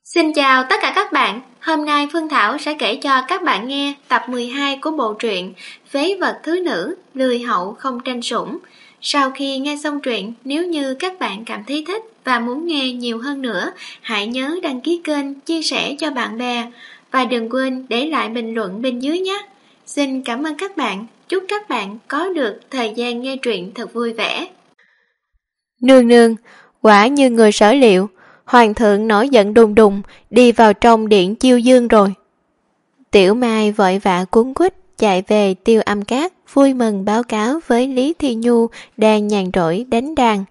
Xin chào tất cả các bạn, hôm nay Phương Thảo sẽ kể cho các bạn nghe tập 12 của bộ truyện Phế vật thứ nữ, lười hậu không tranh sủng. Sau khi nghe xong truyện, nếu như các bạn cảm thấy thích và muốn nghe nhiều hơn nữa, hãy nhớ đăng ký kênh, chia sẻ cho bạn bè và đừng quên để lại bình luận bên dưới nhé. Xin cảm ơn các bạn, chúc các bạn có được thời gian nghe truyện thật vui vẻ. Nương nương, quả như người sở liệu, hoàng thượng nổi giận đùng đùng đi vào trong điện chiêu dương rồi. Tiểu Mai vội vã cuống quýt chạy về Tiêu Âm Các, vui mừng báo cáo với Lý Thi Nhu đang nhàn rỗi đánh đàn.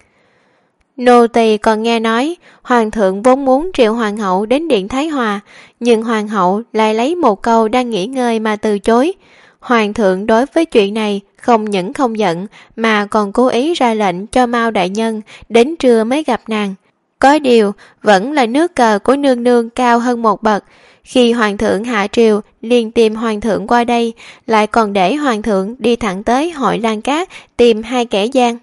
Nô tỳ còn nghe nói hoàng thượng vốn muốn triệu hoàng hậu đến điện Thái Hòa, nhưng hoàng hậu lại lấy một câu đang nghỉ ngơi mà từ chối. Hoàng thượng đối với chuyện này không những không giận mà còn cố ý ra lệnh cho Mao đại nhân đến trưa mới gặp nàng. Có điều vẫn là nước cờ của nương nương cao hơn một bậc. Khi hoàng thượng hạ triều liền tìm hoàng thượng qua đây, lại còn để hoàng thượng đi thẳng tới Hội Lan Cát tìm hai kẻ gian.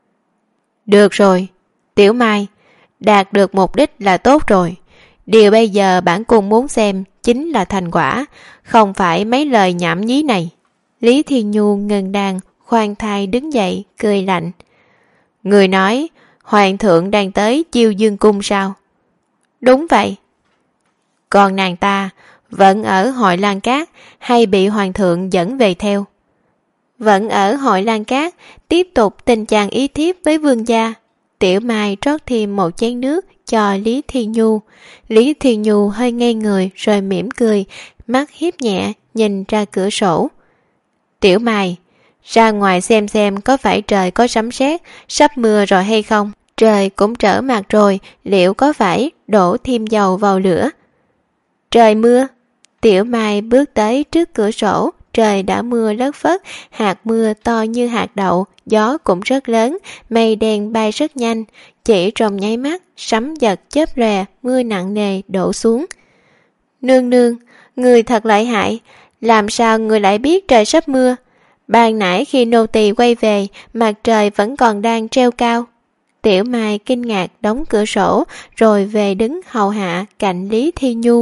Được rồi, Tiểu Mai, đạt được mục đích là tốt rồi. Điều bây giờ bản cung muốn xem chính là thành quả, không phải mấy lời nhảm nhí này. Lý Thi Nhu ngừng đàn, khoan thai đứng dậy, cười lạnh. Người nói, hoàng thượng đang tới chiêu dương cung sao? Đúng vậy. Còn nàng ta vẫn ở Hội Lan Cát hay bị hoàng thượng dẫn về theo? Vẫn ở Hội Lan Cát, tiếp tục tình chàng ý thiếp với vương gia. Tiểu Mai rót thêm một chén nước cho Lý Thi Nhu. Lý Thi Nhu hơi ngây người rồi mỉm cười, mắt hiếp nhẹ nhìn ra cửa sổ. Tiểu Mai, ra ngoài xem có phải trời có sấm sét sắp mưa rồi hay không? Trời cũng trở mặt rồi, liệu có phải đổ thêm dầu vào lửa? Trời mưa. Tiểu Mai bước tới trước cửa sổ, trời đã mưa lất phất, hạt mưa to như hạt đậu, gió cũng rất lớn, mây đen bay rất nhanh, chỉ trong nháy mắt, sấm giật chớp lòe, mưa nặng nề đổ xuống. Nương nương, người thật lợi hại, làm sao người lại biết trời sắp mưa? Ban nãy khi nô tỳ quay về, mặt trời vẫn còn đang treo cao. Tiểu Mai kinh ngạc đóng cửa sổ, rồi về đứng hầu hạ cạnh Lý Thi Nhu.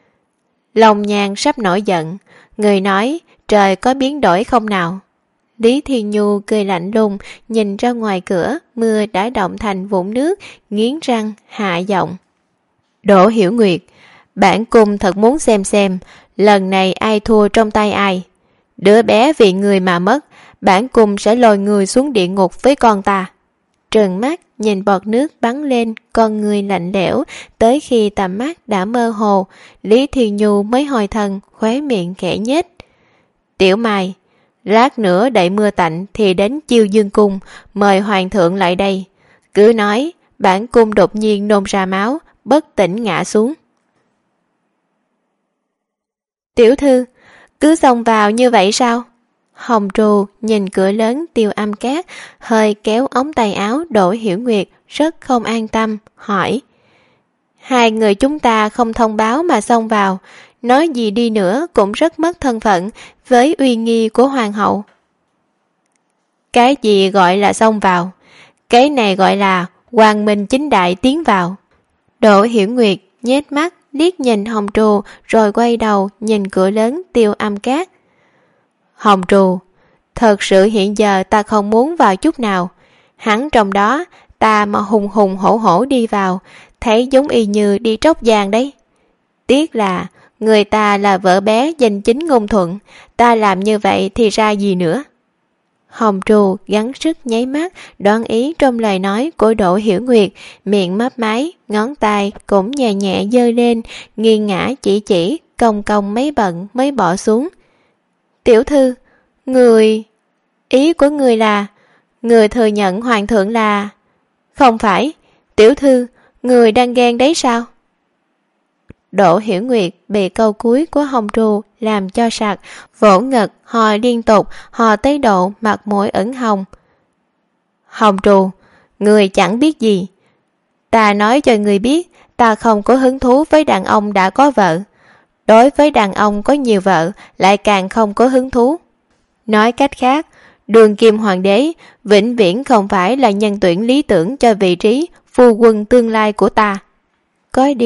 Lòng nhàn sắp nổi giận, người nói trời có biến đổi không nào? Lý Thi Nhu cười lạnh lùng, nhìn ra ngoài cửa, mưa đã động thành vũng nước, nghiến răng hạ giọng. Đỗ Hiểu Nguyệt, bản cung thật muốn xem lần này ai thua trong tay ai. Đứa bé vì người mà mất, bản cung sẽ lôi người xuống địa ngục với con ta. Trừng mắt nhìn bọt nước bắn lên, con người lạnh lẽo, tới khi tầm mắt đã mơ hồ, Lý Thi Nhu mới hồi thần, khóe miệng khẽ nhếch. Tiểu Mai, lát nữa đợi mưa tạnh thì đến chiêu dương cung, mời hoàng thượng lại đây. Cứ nói, bản cung đột nhiên nôn ra máu, bất tỉnh ngã xuống. Tiểu thư, cứ xông vào như vậy sao? Hồng Trù nhìn cửa lớn Tiêu Âm Các, hơi kéo ống tay áo Đỗ Hiểu Nguyệt, rất không an tâm, hỏi. Hai người chúng ta không thông báo mà xông vào, nói gì đi nữa cũng rất mất thân phận với uy nghi của hoàng hậu. Cái gì gọi là xông vào? Cái này gọi là quang minh chính đại tiến vào. Đỗ Hiểu Nguyệt nhếch mắt liếc nhìn Hồng Trù rồi quay đầu nhìn cửa lớn Tiêu Âm Các. Hồng Trù, thật sự hiện giờ ta không muốn vào chút nào. Hắn trong đó, ta mà hùng hổ đi vào, thấy giống y như đi tróc giang đấy. Tiếc là người ta là vợ bé danh chính ngôn thuận, ta làm như vậy thì ra gì nữa. Hồng Trù gắng sức nháy mắt, đoán ý trong lời nói của Đỗ Hiểu Nguyệt, miệng mấp máy, ngón tay cũng nhẹ nhẹ giơ lên, nghiêng ngã chỉ, cong mấy bận mới bỏ xuống. Tiểu thư, người... Ý của người là... Người thừa nhận hoàng thượng là... Không phải, tiểu thư, người đang ghen đấy sao? Đỗ Hiểu Nguyệt bị câu cuối của Hồng Trù làm cho sặc, vỗ ngực, hò liên tục, hò tới độ mặt mũi ửng hồng. Hồng Trù, người chẳng biết gì. Ta nói cho người biết, ta không có hứng thú với đàn ông đã có vợ. Đối với đàn ông có nhiều vợ, lại càng không có hứng thú. Nói cách khác, Đường Kim Hoàng đế vĩnh viễn không phải là nhân tuyển lý tưởng cho vị trí phu quân tương lai của ta. Có điều,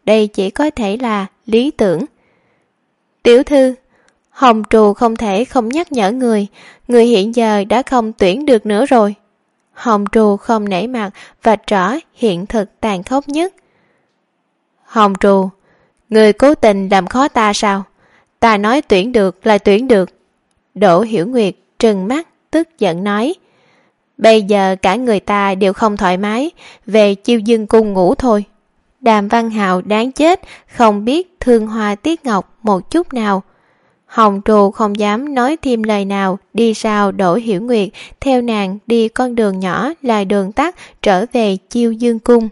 đây chỉ có thể là lý tưởng. Tiểu thư, Hồng Trù không thể không nhắc nhở người hiện giờ đã không tuyển được nữa rồi. Hồng Trù không nể mặt, vạch rõ hiện thực tàn khốc nhất. Hồng Trù, người cố tình làm khó ta sao? Ta nói tuyển được là tuyển được. Đỗ Hiểu Nguyệt trừng mắt tức giận nói. Bây giờ cả người ta đều không thoải mái, về Chiêu Dương Cung ngủ thôi. Đàm Văn Hạo đáng chết, không biết thương hoa tiếc ngọc một chút nào. Hồng Trù không dám nói thêm lời nào, đi sau Đỗ Hiểu Nguyệt, theo nàng đi con đường nhỏ là đường tắt trở về Chiêu Dương Cung.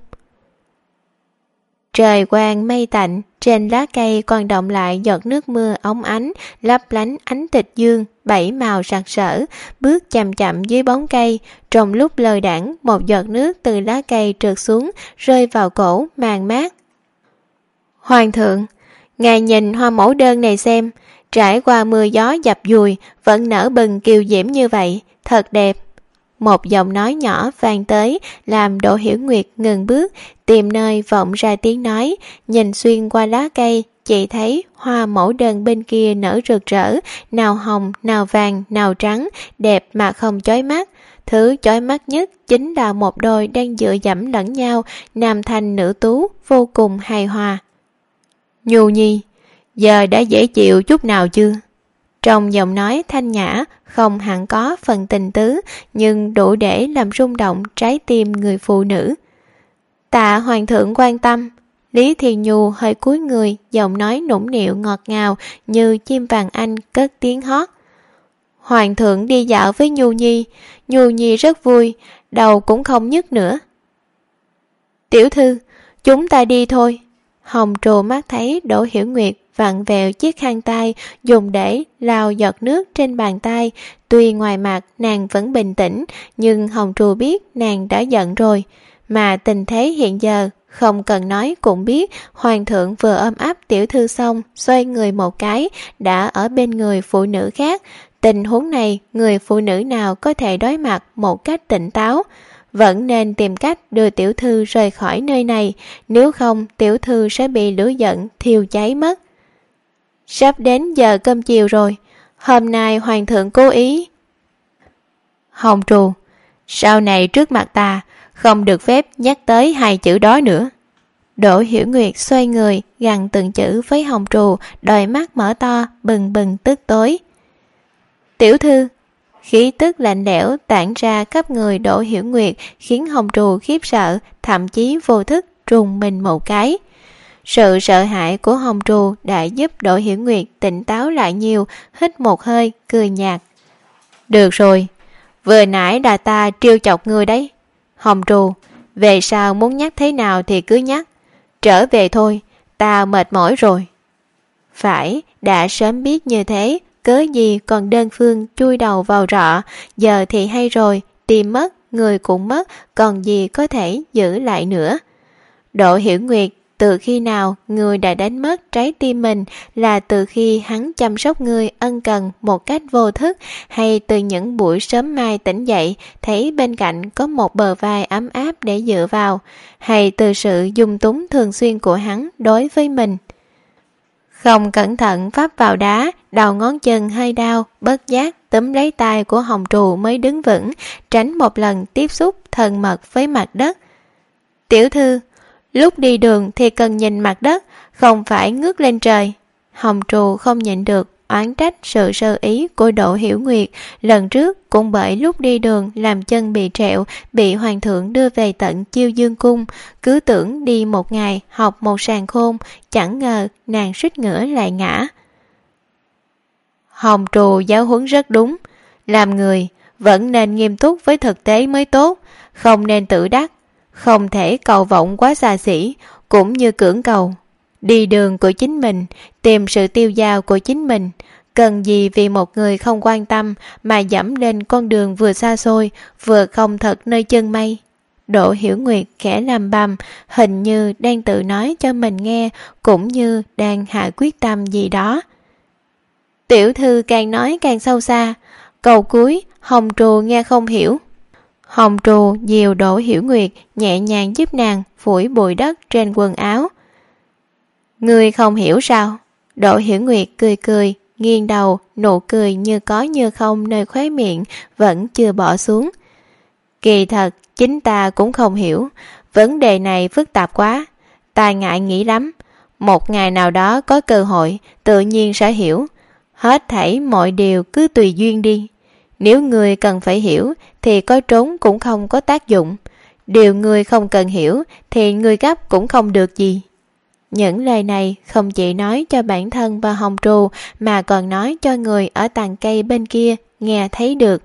Trời quang mây tạnh, trên lá cây còn đọng lại giọt nước mưa óng ánh, lấp lánh ánh tịch dương, bảy màu sặc sỡ, bước chậm chậm dưới bóng cây. Trong lúc lơ đãng, một giọt nước từ lá cây trượt xuống, rơi vào cổ màn mát. Hoàng thượng, ngài nhìn hoa mẫu đơn này xem, trải qua mưa gió dập dùi, vẫn nở bừng kiều diễm như vậy, thật đẹp. Một giọng nói nhỏ vang tới, làm Đỗ Hiểu Nguyệt ngừng bước, tìm nơi vọng ra tiếng nói, nhìn xuyên qua lá cây, chỉ thấy hoa mẫu đơn bên kia nở rực rỡ, nào hồng, nào vàng, nào trắng, đẹp mà không chói mắt. Thứ chói mắt nhất chính là một đôi đang dựa dẫm lẫn nhau, nam thanh nữ tú, vô cùng hài hòa. Nhu Nhi, giờ đã dễ chịu chút nào chưa? Trong giọng nói thanh nhã, không hẳn có phần tình tứ, nhưng đủ để làm rung động trái tim người phụ nữ. Tạ hoàng thượng quan tâm. Lý Thiền Nhu hơi cúi người, giọng nói nũng nịu ngọt ngào như chim vàng anh cất tiếng hót. Hoàng thượng đi dạo với Nhu Nhi rất vui, đầu cũng không nhức nữa. Tiểu thư, chúng ta đi thôi. Hồng Trù mắt thấy Đỗ Hiểu Nguyệt vặn vẹo chiếc khăn tay dùng để lau giọt nước trên bàn tay. Tuy ngoài mặt nàng vẫn bình tĩnh, nhưng Hồng Trù biết nàng đã giận rồi. Mà tình thế hiện giờ, không cần nói cũng biết, hoàng thượng vừa ôm ấp tiểu thư xong, xoay người một cái, đã ở bên người phụ nữ khác. Tình huống này, người phụ nữ nào có thể đối mặt một cách tỉnh táo? Vẫn nên tìm cách đưa tiểu thư rời khỏi nơi này, nếu không tiểu thư sẽ bị lửa giận thiêu cháy mất. Sắp đến giờ cơm chiều rồi, hôm nay hoàng thượng cố ý. Hồng Trù, sau này trước mặt ta không được phép nhắc tới hai chữ đó nữa. Đỗ Hiểu Nguyệt xoay người gằn từng chữ với Hồng Trù, đôi mắt mở to bừng bừng tức tối. Tiểu thư, khí tức lạnh lẽo tản ra khắp người Đỗ Hiểu Nguyệt, khiến Hồng Trù khiếp sợ, thậm chí vô thức rùng mình một cái. Sự sợ hãi của Hồng Trù đã giúp Đỗ Hiểu Nguyệt tỉnh táo lại nhiều, hít một hơi, cười nhạt. Được rồi, vừa nãy là ta trêu chọc ngươi đấy. Hồng Trù, về sau muốn nhắc thế nào thì cứ nhắc. Trở về thôi, ta mệt mỏi rồi. Phải, đã sớm biết như thế, cớ gì còn đơn phương chui đầu vào rọ. Giờ thì hay rồi, tìm mất, người cũng mất, còn gì có thể giữ lại nữa. Đỗ Hiểu Nguyệt, từ khi nào người đã đánh mất trái tim mình, là từ khi hắn chăm sóc người ân cần một cách vô thức, hay từ những buổi sớm mai tỉnh dậy thấy bên cạnh có một bờ vai ấm áp để dựa vào, hay từ sự dung túng thường xuyên của hắn đối với mình. Không cẩn thận vấp vào đá, đầu ngón chân hơi đau, bất giác túm lấy tay của Hồng Trù mới đứng vững, tránh một lần tiếp xúc thân mật với mặt đất. Tiểu thư, lúc đi đường thì cần nhìn mặt đất, không phải ngước lên trời. Hồng Trù không nhịn được oán trách sự sơ ý của Đỗ Hiểu Nguyệt. Lần trước cũng bởi lúc đi đường làm chân bị trẹo, bị hoàng thượng đưa về tận Chiêu Dương Cung, cứ tưởng đi một ngày học một sàng khôn, chẳng ngờ nàng suýt ngửa lại ngã. Hồng Trù giáo huấn rất đúng, làm người vẫn nên nghiêm túc với thực tế mới tốt, không nên tự đắc, không thể cầu vọng quá xa xỉ, cũng như cưỡng cầu. Đi đường của chính mình, tìm sự tiêu dao của chính mình, cần gì vì một người không quan tâm mà dẫm lên con đường vừa xa xôi, vừa không thật nơi chân mây. Đỗ Hiểu Nguyệt khẽ làm bầm, hình như đang tự nói cho mình nghe, cũng như đang hạ quyết tâm gì đó. Tiểu thư càng nói càng sâu xa, câu cuối Hồng Trù nghe không hiểu. Hồng Trù dìu Đỗ Hiểu Nguyệt nhẹ nhàng giúp nàng phủi bụi đất trên quần áo. Ngươi không hiểu sao? Đỗ Hiểu Nguyệt cười cười, nghiêng đầu, nụ cười như có như không nơi khóe miệng vẫn chưa bỏ xuống. Kỳ thật, chính ta cũng không hiểu. Vấn đề này phức tạp quá. Ta ngại nghĩ lắm. Một ngày nào đó có cơ hội, tự nhiên sẽ hiểu. Hết thảy mọi điều cứ tùy duyên đi. Nếu người cần phải hiểu, thì có trốn cũng không có tác dụng. Điều người không cần hiểu, thì người gấp cũng không được gì. Những lời này không chỉ nói cho bản thân và Hồng Trù, mà còn nói cho người ở tàn cây bên kia nghe thấy được.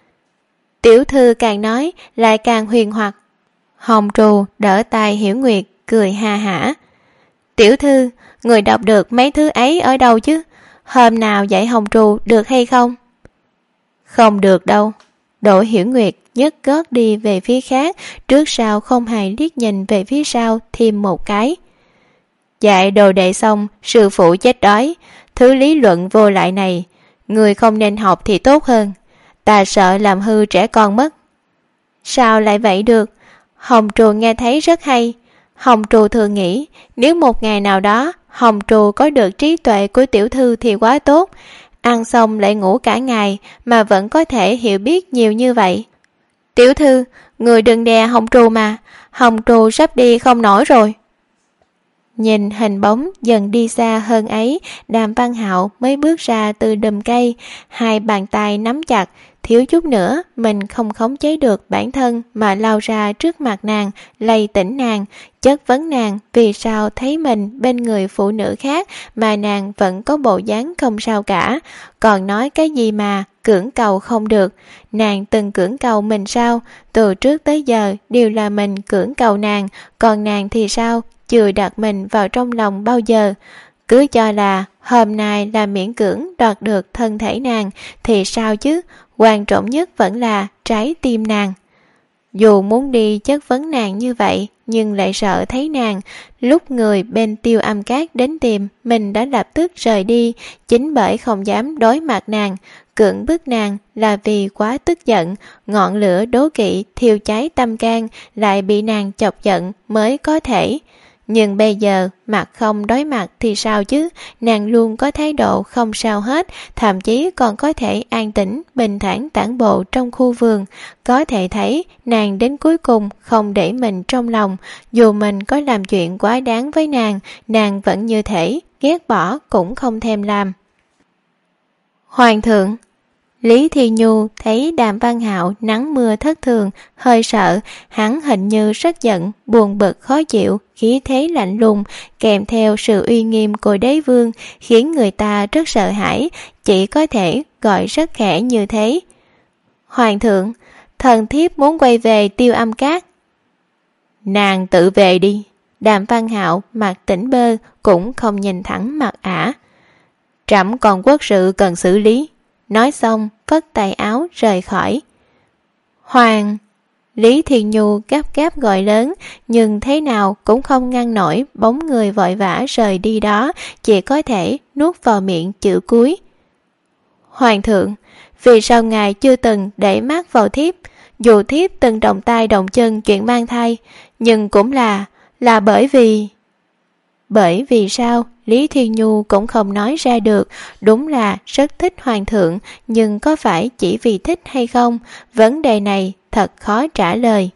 Tiểu thư càng nói lại càng huyền hoặc. Hồng Trù đỡ tay Hiểu Nguyệt, cười ha hả. Tiểu thư, người đọc được mấy thứ ấy ở đâu chứ? Hôm nào dạy Hồng Trù được hay không? Không được đâu. Đỗ Hiểu Nguyệt nhấc gót đi về phía khác, trước sau không hề liếc nhìn về phía sau thêm một cái. Dạy đồ đệ xong, sư phụ chết đói. Thứ lý luận vô lại này, người không nên học thì tốt hơn. Ta sợ làm hư trẻ con mất. Sao lại vậy được? Hồng Trù nghe thấy rất hay. Hồng Trù thường nghĩ, nếu một ngày nào đó Hồng Trù có được trí tuệ của tiểu thư thì quá tốt. Ăn xong lại ngủ cả ngày mà vẫn có thể hiểu biết nhiều như vậy. Tiểu thư, người đừng đè Hồng Trù mà. Hồng Trù sắp đi không nổi rồi. Nhìn hình bóng dần đi xa hơn ấy, Đàm Văn Hạo mới bước ra từ đùm cây, hai bàn tay nắm chặt, thiếu chút nữa mình không khống chế được bản thân mà lao ra trước mặt nàng, lay tỉnh nàng, chất vấn nàng vì sao thấy mình bên người phụ nữ khác mà nàng vẫn có bộ dáng không sao cả, còn nói cái gì mà cưỡng cầu không được. Nàng từng cưỡng cầu mình sao? Từ trước tới giờ đều là mình cưỡng cầu nàng, còn nàng thì sao? Chưa đặt mình vào trong lòng bao giờ. Cứ cho là hôm nay là miễn cưỡng đoạt được thân thể nàng thì sao chứ? Quan trọng nhất vẫn là trái tim nàng. Dù muốn đi chất vấn nàng như vậy, nhưng lại sợ thấy nàng. Lúc người bên Tiêu Âm Cát đến tìm, mình đã lập tức rời đi, chính bởi không dám đối mặt nàng. Cưỡng bức nàng là vì quá tức giận, ngọn lửa đố kỵ thiêu cháy tâm can lại bị nàng chọc giận mới có thể. Nhưng bây giờ mặt không đối mặt thì sao chứ? Nàng luôn có thái độ không sao hết, thậm chí còn có thể an tĩnh bình thản tản bộ trong khu vườn. Có thể thấy nàng đến cuối cùng không để mình trong lòng. Dù mình có làm chuyện quá đáng với nàng vẫn như thể ghét bỏ cũng không thèm làm. Hoàng thượng. Lý Thi Nhu thấy Đàm Văn Hạo nắng mưa thất thường, hơi sợ, hắn hình như rất giận, buồn bực khó chịu, khí thế lạnh lùng, kèm theo sự uy nghiêm của đế vương, khiến người ta rất sợ hãi, chỉ có thể gọi rất khẽ như thế. Hoàng thượng, thần thiếp muốn quay về Tiêu Âm Cát. Nàng tự về đi. Đàm Văn Hạo mặt tỉnh bơ, cũng không nhìn thẳng mặt ả. Trẫm còn quốc sự cần xử lý. Nói xong, phất tay áo rời khỏi. Hoàng! Lý Thiên Nhu gấp gáp gọi lớn, nhưng thế nào cũng không ngăn nổi bóng người vội vã rời đi đó, chỉ có thể nuốt vào miệng chữ cuối. Hoàng thượng, vì sao ngài chưa từng để mắt vào thiếp? Dù thiếp từng động tay động chân chuyện mang thai, nhưng cũng là bởi vì... Bởi vì sao? Lý Thiên Nhu cũng không nói ra được. Đúng là rất thích hoàng thượng, nhưng có phải chỉ vì thích hay không? Vấn đề này thật khó trả lời.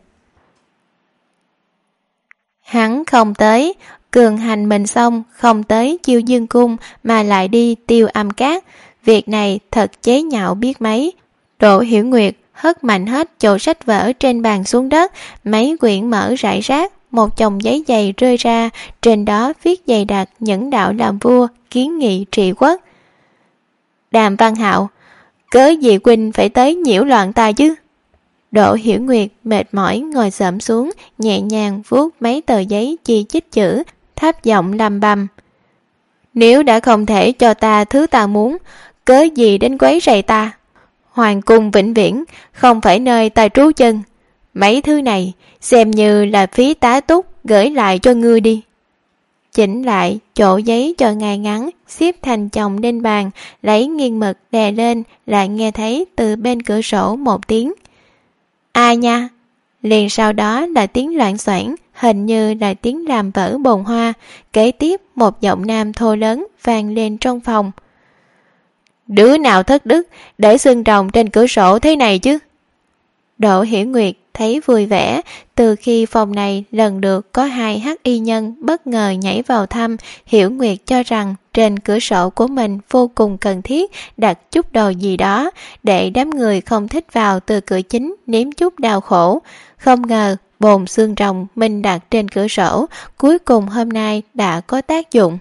Hắn không tới, cường hành mình xong, không tới Chiêu Dương Cung mà lại đi Tiêu Âm Cát. Việc này thật chế nhạo biết mấy. Đỗ Hiểu Nguyệt hất mạnh hết chỗ sách vở trên bàn xuống đất, mấy quyển mở rải rác. Một chồng giấy dày rơi ra, trên đó viết dày đặc những đạo làm vua, kiến nghị trị quốc. Đàm Văn Hạo, cớ gì huynh phải tới nhiễu loạn ta chứ? Đỗ Hiểu Nguyệt mệt mỏi ngồi xổm xuống, nhẹ nhàng vuốt mấy tờ giấy chi chít chữ, thấp giọng lầm bầm. Nếu đã không thể cho ta thứ ta muốn, cớ gì đến quấy rầy ta? Hoàng cung vĩnh viễn không phải nơi ta trú chân. Mấy thứ này xem như là phí tá túc gửi lại cho ngươi đi. Chỉnh lại chỗ giấy cho ngay ngắn, xếp thành chồng lên bàn, lấy nghiêng mực đè lên, lại nghe thấy từ bên cửa sổ một tiếng. Ai nha? Liền sau đó là tiếng loạn xoảng, hình như là tiếng làm vỡ bồn hoa. Kế tiếp một giọng nam thô lớn vang lên trong phòng. Đứa nào thất đức để xương rồng trên cửa sổ thế này chứ? Đỗ Hiểu Nguyệt thấy vui vẻ. Từ khi phòng này lần được có 2 hắc y nhân bất ngờ nhảy vào thăm, Hiểu Nguyệt cho rằng trên cửa sổ của mình vô cùng cần thiết đặt chút đồ gì đó để đám người không thích vào từ cửa chính nếm chút đau khổ. Không ngờ bồn xương rồng mình đặt trên cửa sổ cuối cùng hôm nay đã có tác dụng.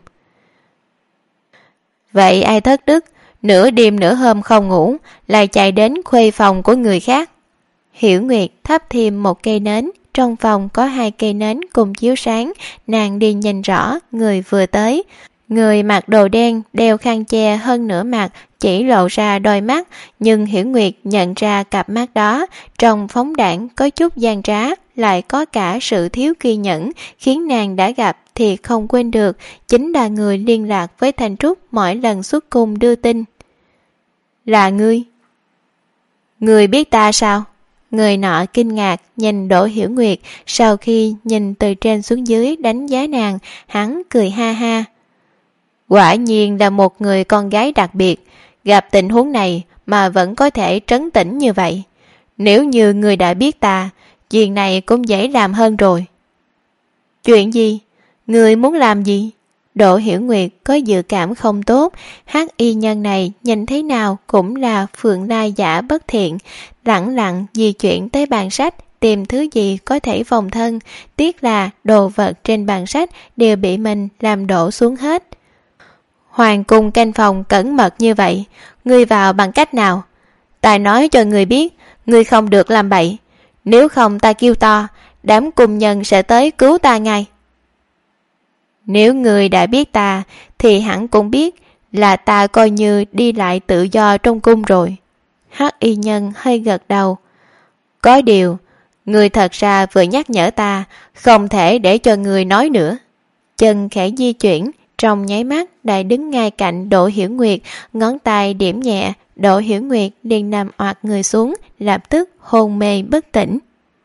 Vậy ai thất đức nửa đêm nửa hôm không ngủ lại chạy đến khuê phòng của người khác? Hiểu Nguyệt thắp thêm một cây nến. Trong phòng có 2 cây nến cùng chiếu sáng. Nàng đi nhìn rõ người vừa tới. Người mặc đồ đen, đeo khăn che hơn nửa mặt, chỉ lộ ra đôi mắt. Nhưng Hiểu Nguyệt nhận ra cặp mắt đó trong phóng đãng có chút gian trá, lại có cả sự thiếu kiên nhẫn, khiến nàng đã gặp thì không quên được. Chính là người liên lạc với Thanh Trúc mỗi lần xuất cung đưa tin. Là ngươi? Ngươi biết ta sao? Người nọ kinh ngạc nhìn Đỗ Hiểu Nguyệt. Sau khi nhìn từ trên xuống dưới đánh giá nàng, hắn cười ha ha. Quả nhiên là một người con gái đặc biệt, gặp tình huống này mà vẫn có thể trấn tĩnh như vậy. Nếu như người đã biết ta, chuyện này cũng dễ làm hơn rồi. Chuyện gì? Người muốn làm gì? Đỗ Hiểu Nguyệt có dự cảm không tốt. Hắc y nhân này nhìn thế nào cũng là phượng lai giả bất thiện. Lẳng lặng di chuyển tới bàn sách tìm thứ gì có thể phòng thân. Tiếc là đồ vật trên bàn sách đều bị mình làm đổ xuống hết. Hoàng cung canh phòng cẩn mật như vậy, ngươi vào bằng cách nào? Ta nói cho ngươi biết, ngươi không được làm bậy. Nếu không ta kêu to, đám cung nhân sẽ tới cứu ta ngay. Nếu ngươi đã biết ta thì hẳn cũng biết là ta coi như đi lại tự do trong cung rồi. Hắc y nhân hơi gật đầu. Có điều, ngươi thật ra vừa nhắc nhở ta, không thể để cho ngươi nói nữa. Chân khẽ di chuyển, trong nháy mắt đã đứng ngay cạnh Đỗ Hiểu Nguyệt, ngón tay điểm nhẹ. Đỗ Hiểu Nguyệt liền nằm oạt người xuống, lập tức hôn mê bất tỉnh.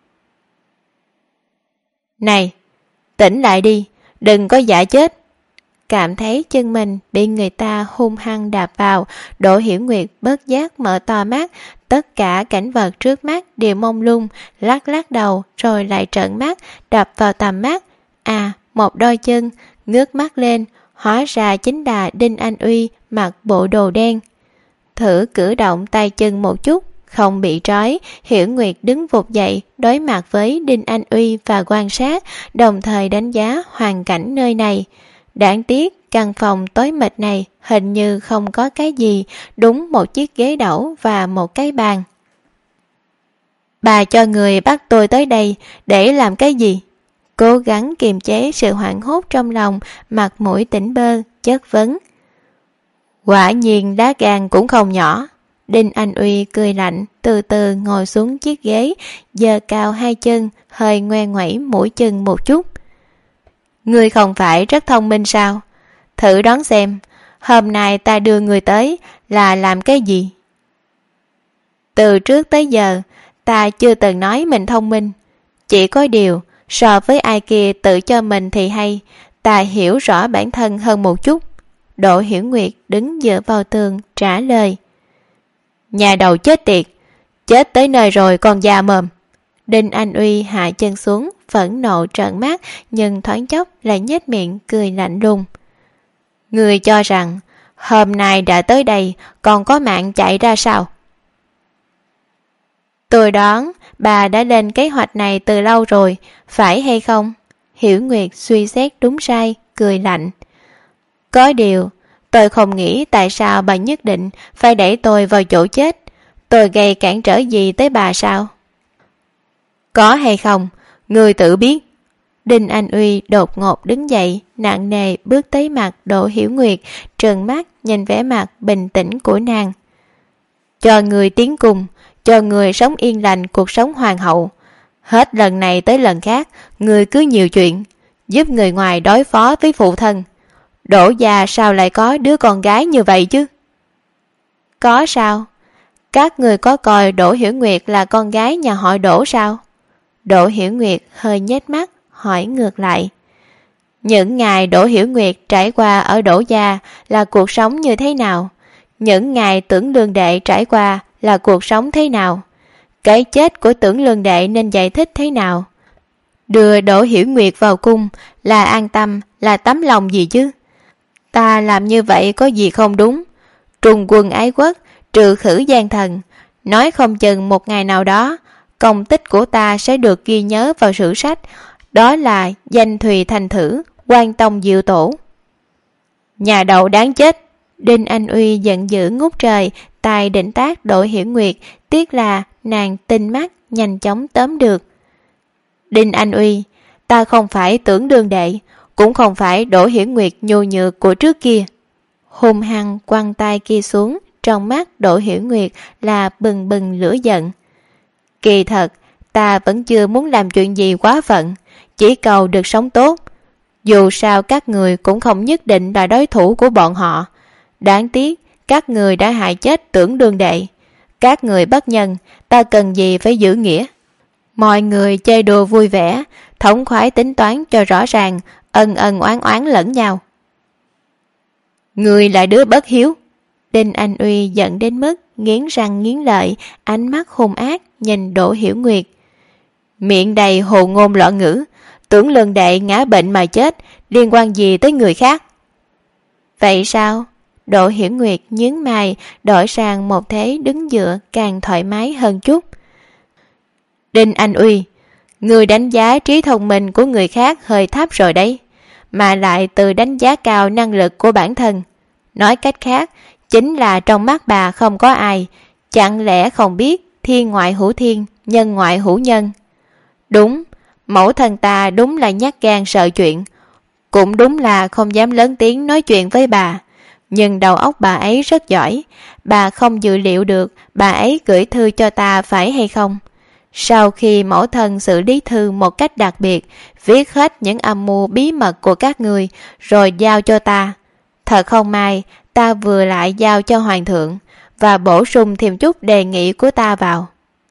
Này, tỉnh lại đi, đừng có giả chết. Cảm thấy chân mình bị người ta hung hăng đạp vào, Đỗ Hiểu Nguyệt bất giác mở to mắt. Tất cả cảnh vật trước mắt đều mông lung, lắc lắc đầu rồi lại trợn mắt, đập vào tầm mắt. À, một đôi chân, ngước mắt lên, hóa ra chính là Đinh Anh Uy mặc bộ đồ đen. Thử cử động tay chân một chút, không bị trói. Hiểu Nguyệt đứng vụt dậy, đối mặt với Đinh Anh Uy và quan sát, đồng thời đánh giá hoàn cảnh nơi này. Đáng tiếc căn phòng tối mịt này hình như không có cái gì, đúng một chiếc ghế đẩu và một cái bàn. Bà cho người bắt tôi tới đây để làm cái gì? Cố gắng kiềm chế sự hoảng hốt trong lòng, mặt mũi tỉnh bơ, chất vấn. Quả nhiên đá gan cũng không nhỏ. Đinh Anh Uy cười lạnh, từ từ ngồi xuống chiếc ghế, giơ cao 2 chân, hơi ngoe ngoẩy mũi chân một chút. Ngươi không phải rất thông minh sao? Thử đoán xem, hôm nay ta đưa người tới là làm cái gì? Từ trước tới giờ, ta chưa từng nói mình thông minh. Chỉ có điều, so với ai kia tự cho mình thì hay, ta hiểu rõ bản thân hơn một chút. Đỗ Hiểu Nguyệt đứng dựa vào tường trả lời. Nhà đầu chết tiệt, chết tới nơi rồi còn già mồm. Đinh Anh Uy hạ chân xuống, phẫn nộ trợn mắt, nhưng thoáng chốc lại nhếch miệng cười lạnh lùng. Người cho rằng hôm nay đã tới đây còn có mạng chạy ra sao? Tôi đoán bà đã lên kế hoạch này từ lâu rồi, phải hay không? Hiểu Nguyệt suy xét đúng sai, cười lạnh. Có điều, tôi không nghĩ tại sao bà nhất định phải đẩy tôi vào chỗ chết. Tôi gây cản trở gì tới bà sao? Có hay không, người tự biết. Đinh Anh Uy đột ngột đứng dậy, nặng nề bước tới mặt Đỗ Hiểu Nguyệt, trừng mắt nhìn vẻ mặt bình tĩnh của nàng. Cho người tiến cùng, cho người sống yên lành cuộc sống hoàng hậu. Hết lần này tới lần khác, người cứ nhiều chuyện, giúp người ngoài đối phó với phụ thân. Đỗ gia sao lại có đứa con gái như vậy chứ? Có sao? Các người có coi Đỗ Hiểu Nguyệt là con gái nhà họ Đỗ sao? Đỗ Hiểu Nguyệt hơi nhếch mắt, hỏi ngược lại. Những ngày Đỗ Hiểu Nguyệt trải qua ở Đỗ gia là cuộc sống như thế nào? Những ngày Tưởng Lương Đệ trải qua là cuộc sống thế nào? Cái chết của Tưởng Lương Đệ nên giải thích thế nào? Đưa Đỗ Hiểu Nguyệt vào cung là an tâm, là tấm lòng gì chứ? Ta làm như vậy có gì không đúng? Trùng quân ái quốc, trừ khử gian thần, nói không chừng một ngày nào đó công tích của ta sẽ được ghi nhớ vào sử sách, đó là danh Thùy Thành Thử, quan tông diệu tổ. Nhà đầu đáng chết! Đinh Anh Uy giận dữ ngút trời, tài định tác Đỗ Hiểu Nguyệt, tiếc là nàng tinh mắt nhanh chóng tóm được. Đinh Anh Uy, ta không phải Tưởng Lương Đệ, cũng không phải Đỗ Hiểu Nguyệt nhu nhược của trước kia. Hung hăng quăng tay kia xuống, trong mắt Đỗ Hiểu Nguyệt là bừng bừng lửa giận. Kỳ thật, ta vẫn chưa muốn làm chuyện gì quá phận, chỉ cầu được sống tốt. Dù sao các người cũng không nhất định là đối thủ của bọn họ. Đáng tiếc, các người đã hại chết Tưởng Lương Đệ. Các người bất nhân, ta cần gì phải giữ nghĩa. Mọi người chơi đùa vui vẻ, thống khoái tính toán cho rõ ràng, ân ân oán oán lẫn nhau. Người là đứa bất hiếu. Đinh Anh Uy giận đến mức nghiến răng nghiến lợi, ánh mắt hung ác nhìn Đỗ Hiểu Nguyệt. Miệng đầy hồ ngôn loạn ngữ, Tưởng Lương Đệ ngã bệnh mà chết, liên quan gì tới người khác? Vậy sao? Đỗ Hiểu Nguyệt nhướng mày, đổi sang một thế đứng dựa càng thoải mái hơn chút. Đinh Anh Uy, người đánh giá trí thông minh của người khác hơi thấp rồi đấy, mà lại tự đánh giá cao năng lực của bản thân. Nói cách khác, chính là trong mắt bà không có ai, chẳng lẽ không biết thiên ngoại hữu thiên, nhân ngoại hữu nhân? Đúng, mẫu thân ta đúng là nhát gan sợ chuyện, cũng đúng là không dám lớn tiếng nói chuyện với bà. Nhưng đầu óc bà ấy rất giỏi, bà không dự liệu được bà ấy gửi thư cho ta phải hay không. Sau khi mẫu thân xử lý thư một cách đặc biệt, viết hết những âm mưu bí mật của các người rồi giao cho ta. Thật không may, ta vừa lại giao cho hoàng thượng và bổ sung thêm chút đề nghị của ta vào.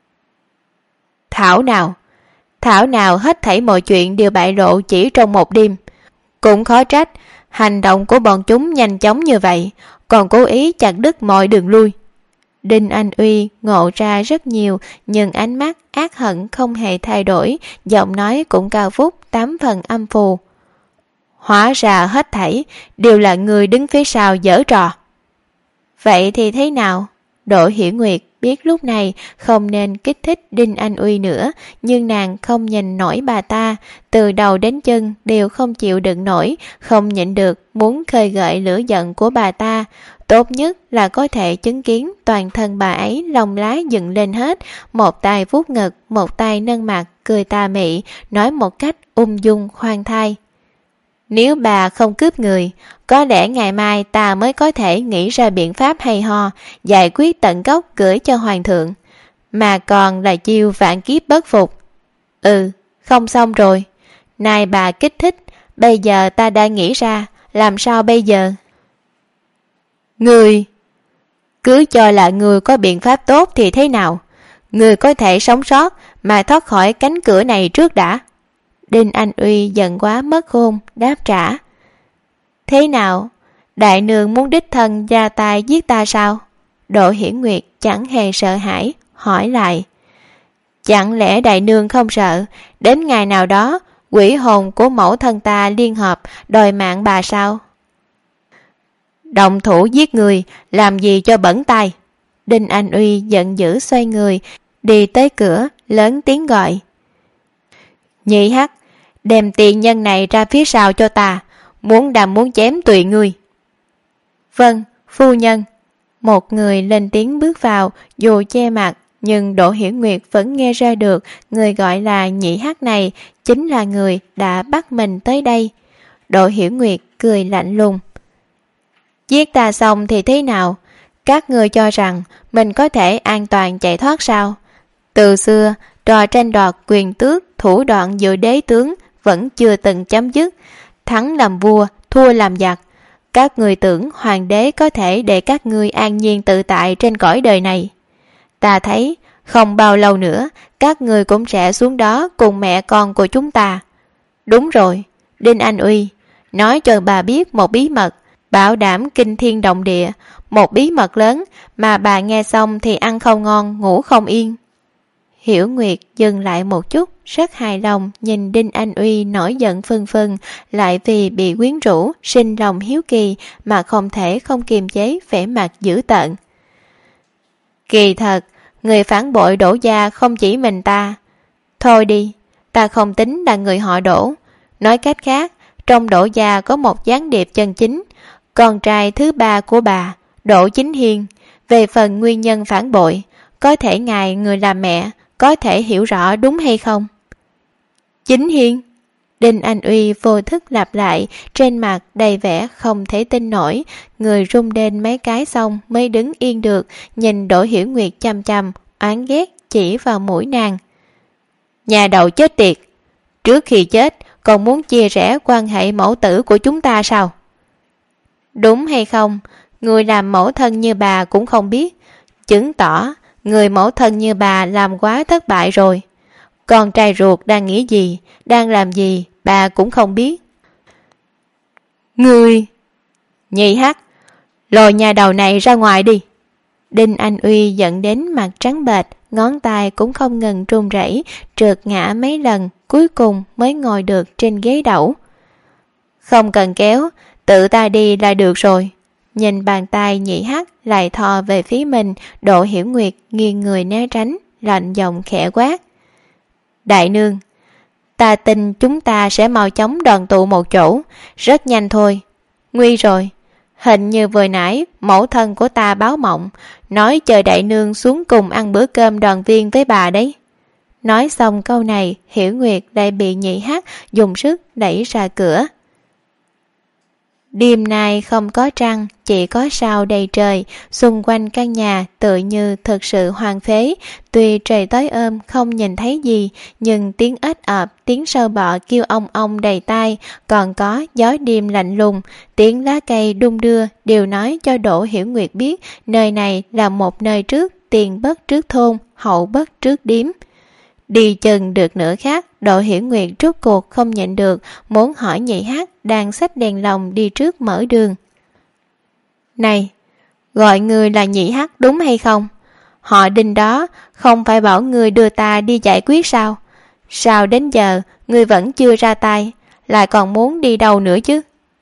Thảo nào hết thảy mọi chuyện đều bại lộ chỉ trong một đêm. Cũng khó trách hành động của bọn chúng nhanh chóng như vậy, còn cố ý chặt đứt mọi đường lui. Đinh Anh Uy ngộ ra rất nhiều, nhưng ánh mắt ác hận không hề thay đổi, giọng nói cũng cao vút 8 phần âm phù. Hóa ra hết thảy đều là người đứng phía sau giở trò. Vậy thì thế nào? Đỗ Hiểu Nguyệt biết lúc này không nên kích thích Đinh Anh Uy nữa, nhưng nàng không nhìn nổi bà ta, từ đầu đến chân đều không chịu đựng nổi, không nhịn được muốn khơi gợi lửa giận của bà ta. Tốt nhất là có thể chứng kiến toàn thân bà ấy lông lá dựng lên hết, một tay vuốt ngực, một tay nâng mặt, cười tà mị, nói một cách ung dung khoan thai. Nếu bà không cướp người, có lẽ ngày mai ta mới có thể nghĩ ra biện pháp hay ho, giải quyết tận gốc gửi cho hoàng thượng. Mà còn là chiêu vạn kiếp bất phục. Không xong rồi. Này bà kích thích, bây giờ ta đã nghĩ ra, làm sao bây giờ? Người cứ cho là người có biện pháp tốt thì thế nào? Người có thể sống sót mà thoát khỏi cánh cửa này trước đã. Đinh Anh Uy giận quá mất khôn, đáp trả. Thế nào? Đại nương muốn đích thân ra tay giết ta sao? Đỗ Hiển Nguyệt chẳng hề sợ hãi, hỏi lại. Chẳng lẽ đại nương không sợ, đến ngày nào đó, quỷ hồn của mẫu thân ta liên hợp đòi mạng bà sao? Động thủ giết người, làm gì cho bẩn tay? Đinh Anh Uy giận dữ xoay người, đi tới cửa, lớn tiếng gọi. Nhị Hắc, đem tiền nhân này ra phía sau cho ta, muốn đâm muốn chém tùy ngươi. Vâng, phu nhân. Một người lên tiếng bước vào, dù che mặt, nhưng Đỗ Hiển Nguyệt vẫn nghe ra được người gọi là Nhị Hắc này chính là người đã bắt mình tới đây. Đỗ Hiển Nguyệt cười lạnh lùng. Giết ta xong thì thế nào? Các ngươi cho rằng mình có thể an toàn chạy thoát sao? Từ xưa, trò tranh đoạt quyền tước, thủ đoạn giữa đế tướng vẫn chưa từng chấm dứt. Thắng làm vua, thua làm giặc. Các người tưởng hoàng đế có thể để các ngươi an nhiên tự tại trên cõi đời này? Ta thấy không bao lâu nữa các người cũng sẽ xuống đó cùng mẹ con của chúng ta. Đúng rồi, Đinh Anh Uy, nói cho bà biết một bí mật, bảo đảm kinh thiên động địa, một bí mật lớn mà bà nghe xong thì ăn không ngon, ngủ không yên. Hiểu Nguyệt dừng lại một chút, rất hài lòng nhìn Đinh Anh Uy nổi giận phừng phừng, lại vì bị quyến rũ, sinh lòng hiếu kỳ mà không thể không kiềm chế vẻ mặt dữ tợn. Kỳ thật, người phản bội Đỗ gia không chỉ mình ta. Thôi đi, ta không tính là người họ Đỗ. Nói cách khác, trong Đỗ gia có một gián điệp chân chính, con trai thứ ba của bà, Đỗ Chính Hiên. Về phần nguyên nhân phản bội, có thể ngài người làm mẹ có thể hiểu rõ đúng hay không? Chính Hiên. Đinh Anh Uy vô thức lặp lại, trên mặt đầy vẻ không thể tin nổi, người rung lên mấy cái xong mới đứng yên được, nhìn Đỗ Hiểu Nguyệt chăm chăm, oán ghét chỉ vào mũi nàng. Nhà đầu chết tiệt, trước khi chết còn muốn chia rẽ quan hệ mẫu tử của chúng ta sao? Đúng hay không, người làm mẫu thân như bà cũng không biết, chứng tỏ người mẫu thân như bà làm quá thất bại rồi. Con trai ruột đang nghĩ gì, đang làm gì, bà cũng không biết. Người... Nhị Hắc, lôi nhà đầu này ra ngoài đi. Đinh Anh Uy giận đến mặt trắng bệch, ngón tay cũng không ngừng run rẩy, trượt ngã mấy lần, cuối cùng mới ngồi được trên ghế đẩu. Không cần kéo, tự ta đi là được rồi. Nhìn bàn tay Nhị Hắc lại thò về phía mình, Đỗ Hiểu Nguyệt nghiêng người né tránh, lạnh giọng khẽ quát. Đại nương, ta tin chúng ta sẽ mau chóng đoàn tụ một chỗ, rất nhanh thôi. Nguy rồi, hình như vừa nãy mẫu thân của ta báo mộng, nói chờ đại nương xuống cùng ăn bữa cơm đoàn viên với bà đấy. Nói xong câu này, Hiểu Nguyệt lại bị Nhị Hắc dùng sức đẩy ra cửa. Đêm nay không có trăng, chỉ có sao đầy trời, xung quanh căn nhà tự như thực sự hoang phế. Tuy trời tối ôm không nhìn thấy gì, nhưng tiếng ếch ợp, tiếng sâu bọ kêu ong ong đầy tai, còn có gió đêm lạnh lùng, tiếng lá cây đung đưa đều nói cho Đỗ Hiểu Nguyệt biết nơi này là một nơi trước tiền bất trước thôn, hậu bất trước điếm. Đi chừng được nửa khác, Đỗ Hiểu Nguyệt rốt cuộc không nhịn được, muốn hỏi Nhị Hắc đang xách đèn lồng đi trước mở đường. Này, gọi người là Nhị Hắc đúng hay không? Họ Đinh đó không phải bảo người đưa ta đi giải quyết sao? Sao đến giờ người vẫn chưa ra tay, lại còn muốn đi đâu nữa chứ?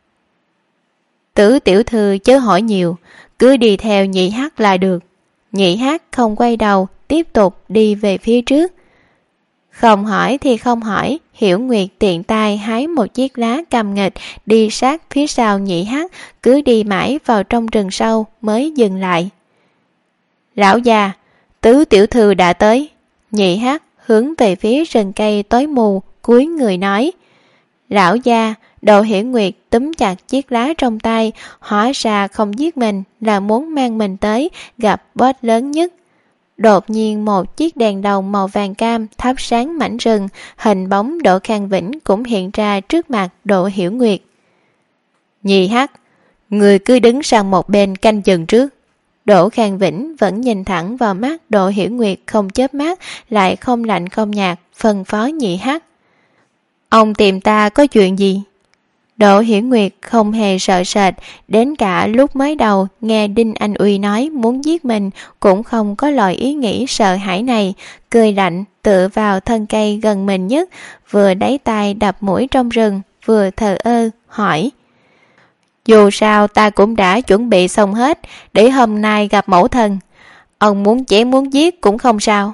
Tứ tiểu thư chớ hỏi nhiều, cứ đi theo Nhị Hắc là được. Nhị Hắc không quay đầu, tiếp tục đi về phía trước. Không hỏi thì không hỏi, Hiểu Nguyệt tiện tay hái một chiếc lá cầm nghịch, đi sát phía sau Nhị Hắc, cứ đi mãi vào trong rừng sâu mới dừng lại. Lão già, tứ tiểu thư đã tới. Nhị Hắc hướng về phía rừng cây tối mù, cúi người nói. Lão già, Đỗ Hiểu Nguyệt túm chặt chiếc lá trong tay, hóa ra không giết mình là muốn mang mình tới gặp boss lớn nhất. Đột nhiên một chiếc đèn đồng màu vàng cam thắp sáng mảnh rừng, hình bóng Đỗ Khang Vĩnh cũng hiện ra trước mặt Đỗ Hiểu Nguyệt. Nhị Hắc, người cứ đứng sang một bên canh chừng trước. Đỗ Khang Vĩnh vẫn nhìn thẳng vào mắt Đỗ Hiểu Nguyệt không chớp mắt, lại không lạnh không nhạt, phân phó Nhị Hắc. Ông tìm ta có chuyện gì? Đỗ Hiểu Nguyệt không hề sợ sệt, đến cả lúc mới đầu nghe Đinh Anh Uy nói muốn giết mình cũng không có loại ý nghĩ sợ hãi này, cười lạnh tựa vào thân cây gần mình nhất, vừa đáy tay đập mũi trong rừng, vừa thờ ơ hỏi. Dù sao ta cũng đã chuẩn bị xong hết để hôm nay gặp mẫu thân, ông muốn chém muốn giết cũng không sao.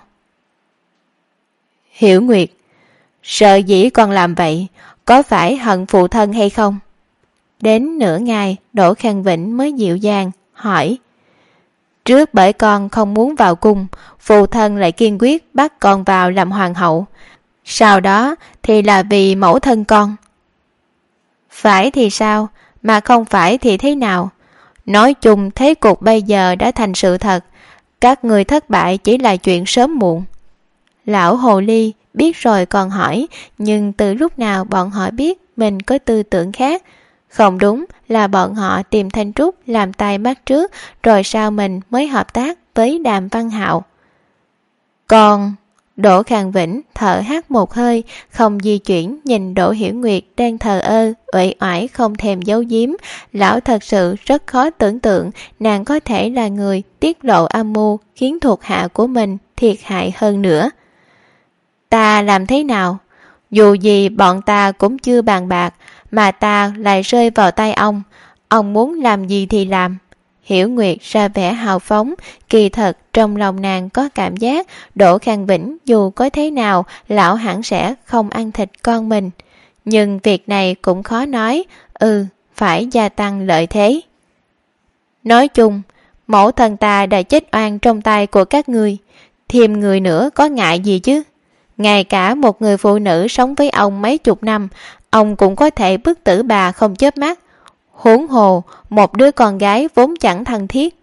Hiểu Nguyệt, sợ dĩ con làm vậy, có phải hận phụ thân hay không? Đến nửa ngày, Đỗ Khang Vĩnh mới dịu dàng, hỏi. Trước bởi con không muốn vào cung, phụ thân lại kiên quyết bắt con vào làm hoàng hậu. Sau đó thì là vì mẫu thân con. Phải thì sao, mà không phải thì thế nào? Nói chung thế cục bây giờ đã thành sự thật, các người thất bại chỉ là chuyện sớm muộn. Lão hồ ly biết rồi còn hỏi, nhưng từ lúc nào bọn họ biết mình có tư tưởng khác? Không đúng là bọn họ tìm Thanh Trúc làm tay mắt trước, rồi sau mình mới hợp tác với Đàm Văn Hạo. Còn Đỗ Khang Vĩnh thở hắt một hơi, không di chuyển, nhìn Đỗ Hiểu Nguyệt đang thờ ơ, uể oải không thèm giấu giếm. Lão thật sự rất khó tưởng tượng nàng có thể là người tiết lộ âm mưu khiến thuộc hạ của mình thiệt hại hơn nữa. Ta làm thế nào? Dù gì bọn ta cũng chưa bàn bạc, mà ta lại rơi vào tay ông muốn làm gì thì làm. Hiểu Nguyệt ra vẻ hào phóng, kỳ thật trong lòng nàng có cảm giác Đỗ Khang Vĩnh dù có thế nào lão hẳn sẽ không ăn thịt con mình. Nhưng việc này cũng khó nói, phải gia tăng lợi thế. Nói chung, mẫu thân ta đã chết oan trong tay của các ngươi, thêm người nữa có ngại gì chứ? Ngay cả một người phụ nữ sống với ông mấy chục năm, ông cũng có thể bức tử bà không chớp mắt. Huống hồ một đứa con gái vốn chẳng thân thiết.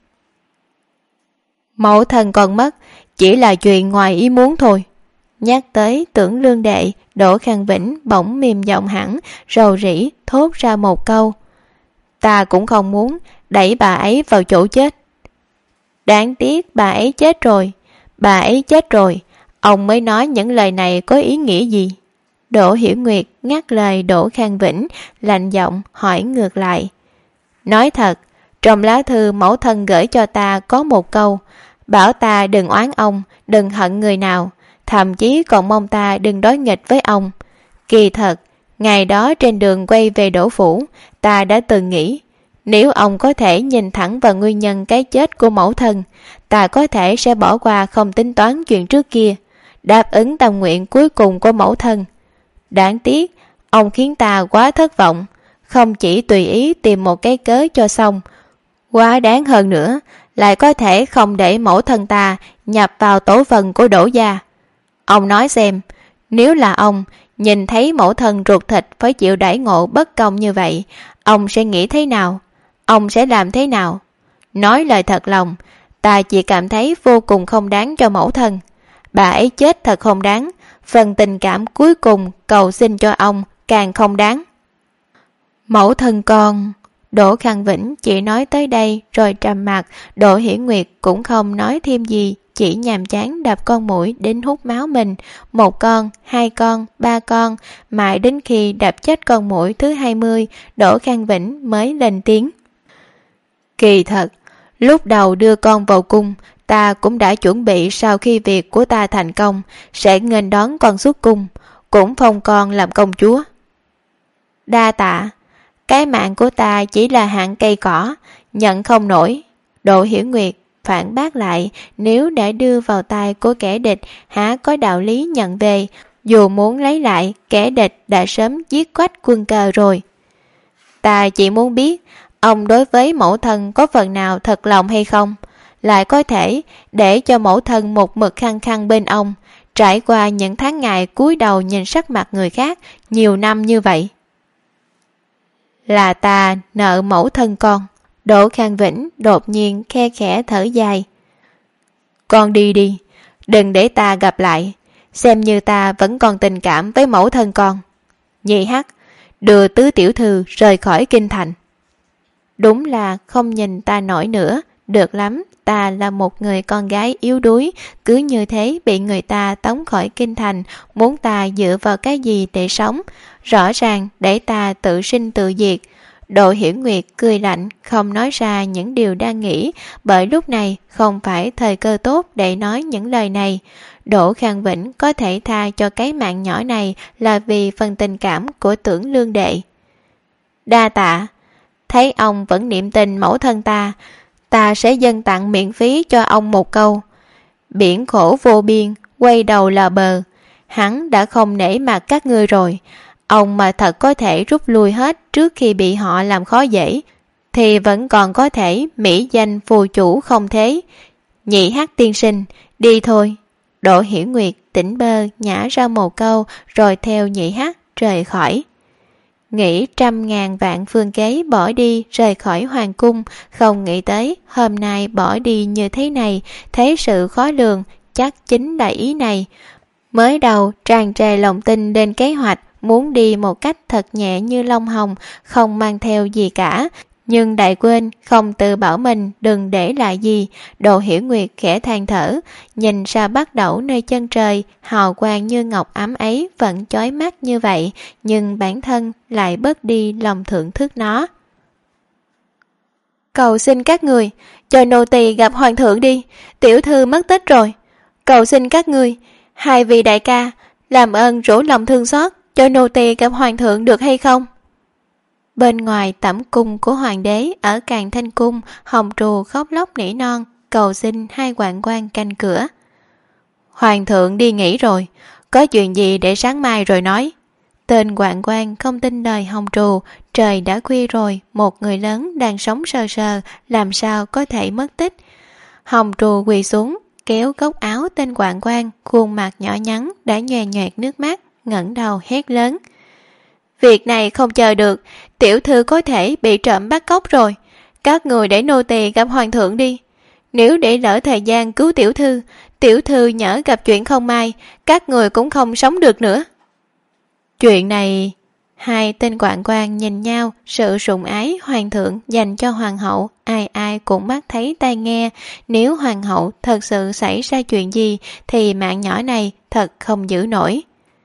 Mẫu thân còn mất chỉ là chuyện ngoài ý muốn thôi. Nhắc tới Tưởng Lương Đệ, Đỗ Khang Vĩnh bỗng mềm giọng hẳn, rầu rĩ thốt ra một câu: ta cũng không muốn đẩy bà ấy vào chỗ chết. Đáng tiếc bà ấy chết rồi. Bà ấy chết rồi, ông mới nói những lời này có ý nghĩa gì? Đỗ Hiểu Nguyệt ngắt lời Đỗ Khang Vĩnh, lạnh giọng hỏi ngược lại. Nói thật, trong lá thư mẫu thân gửi cho ta có một câu, bảo ta đừng oán ông, đừng hận người nào, thậm chí còn mong ta đừng đối nghịch với ông. Kỳ thật, ngày đó trên đường quay về Đỗ phủ, ta đã từng nghĩ, nếu ông có thể nhìn thẳng vào nguyên nhân cái chết của mẫu thân, ta có thể sẽ bỏ qua không tính toán chuyện trước kia, đáp ứng tâm nguyện cuối cùng của mẫu thân. Đáng tiếc, ông khiến ta quá thất vọng, không chỉ tùy ý tìm một cái cớ cho xong, quá đáng hơn nữa, lại có thể không để mẫu thân ta nhập vào tổ phần của Đỗ gia. Ông nói xem, nếu là ông nhìn thấy mẫu thân ruột thịt phải chịu đãi ngộ bất công như vậy, ông sẽ nghĩ thế nào? Ông sẽ làm thế nào? Nói lời thật lòng, ta chỉ cảm thấy vô cùng không đáng cho mẫu thân. Bà ấy chết thật không đáng, phần tình cảm cuối cùng cầu xin cho ông càng không đáng. Mẫu thân con... Đỗ Khang Vĩnh chỉ nói tới đây rồi trầm mặc. Đỗ Hiểu Nguyệt cũng không nói thêm gì, chỉ nhàm chán đập con muỗi đến hút máu mình. Một con, hai con, ba con, mãi đến khi đập chết con muỗi thứ 20, Đỗ Khang Vĩnh mới lên tiếng. Kỳ thật, lúc đầu đưa con vào cung, ta cũng đã chuẩn bị sau khi việc của ta thành công sẽ nghênh đón con xuất cung, cũng phong con làm công chúa. Đa tạ. Cái mạng của ta chỉ là hạng cây cỏ, nhận không nổi. Đỗ Hiểu Nguyệt phản bác lại, nếu đã đưa vào tay của kẻ địch, há có đạo lý nhận về, dù muốn lấy lại, kẻ địch đã sớm giết quách quân cờ rồi. Ta chỉ muốn biết, ông đối với mẫu thân có phần nào thật lòng hay không, lại có thể để cho mẫu thân một mực khăng khăng bên ông, trải qua những tháng ngày cúi đầu nhìn sắc mặt người khác nhiều năm như vậy. Là ta nợ mẫu thân con. Đỗ Khang Vĩnh đột nhiên khe khẽ thở dài. Con đi đi, đừng để ta gặp lại, xem như ta vẫn còn tình cảm với mẫu thân con. Nhị Hắc, đưa tứ tiểu thư rời khỏi kinh thành. Đúng là không nhìn ta nổi nữa. Được lắm, ta là một người con gái yếu đuối, cứ như thế bị người ta tống khỏi kinh thành, muốn ta dựa vào cái gì để sống? Rõ ràng để ta tự sinh tự diệt. Đỗ Hiểu Nguyệt cười lạnh, không nói ra những điều đang nghĩ, bởi lúc này không phải thời cơ tốt để nói những lời này. Đỗ Khang Vĩnh có thể tha cho cái mạng nhỏ này là vì phần tình cảm của Tưởng Lương Đệ. Đa tạ. Thấy ông vẫn niệm tình mẫu thân ta, ta sẽ dâng tặng miễn phí cho ông một câu. Biển khổ vô biên, quay đầu là bờ. Hắn đã không nể mặt các ngươi rồi. Ông mà thật có thể rút lui hết trước khi bị họ làm khó dễ, thì vẫn còn có thể mỹ danh phù chủ không thế. Nhị Hắc tiên sinh, đi thôi. Đỗ Hiểu Nguyệt tỉnh bơ nhả ra một câu rồi theo Nhị Hắc rời khỏi. Nghĩ trăm ngàn vạn phương kế bỏ đi rời khỏi hoàng cung, không nghĩ tới hôm nay bỏ đi như thế này, thế sự khó lường, chắc chính là ý này. Mới đầu tràn trề lòng tin lên kế hoạch, muốn đi một cách thật nhẹ như lông hồng, không mang theo gì cả, Nhưng đại quên không tự bảo mình đừng để lại gì. Đồ Hiểu Nguyệt khẽ than thở, nhìn sao bắt đẩu nơi chân trời, hào quang như ngọc ấm ấy vẫn chói mắt như vậy, nhưng bản thân lại bớt đi lòng thưởng thức nó. Cầu xin các người, cho nô tỳ gặp hoàng thượng đi, tiểu thư mất tích rồi. Cầu xin các người, hai vị đại ca, làm ơn rủ lòng thương xót, cho nô tỳ gặp hoàng thượng được hay không? Bên ngoài tẩm cung của hoàng đế ở Càn Thanh Cung, Hồng Trù khóc lóc nỉ non, cầu xin hai hoạn quan canh cửa. Hoàng thượng đi nghỉ rồi, có chuyện gì để sáng mai rồi nói. Tên hoạn quan không tin lời Hồng Trù, trời đã khuya rồi, một người lớn đang sống sờ sờ, làm sao có thể mất tích. Hồng Trù quỳ xuống, kéo góc áo tên hoạn quan, khuôn mặt nhỏ nhắn đã nhòe nhoẹt nước mắt, ngẩng đầu hét lớn. Việc này không chờ được, tiểu thư có thể bị trộm bắt cóc rồi. Các người để nô tỳ gặp hoàng thượng đi. Nếu để lỡ thời gian cứu tiểu thư nhỡ gặp chuyện không may, các người cũng không sống được nữa. Chuyện này... Hai tên quản quan nhìn nhau, sự sủng ái hoàng thượng dành cho hoàng hậu, ai ai cũng mắt thấy tai nghe. Nếu hoàng hậu thật sự xảy ra chuyện gì, thì mạng nhỏ này thật không giữ nổi.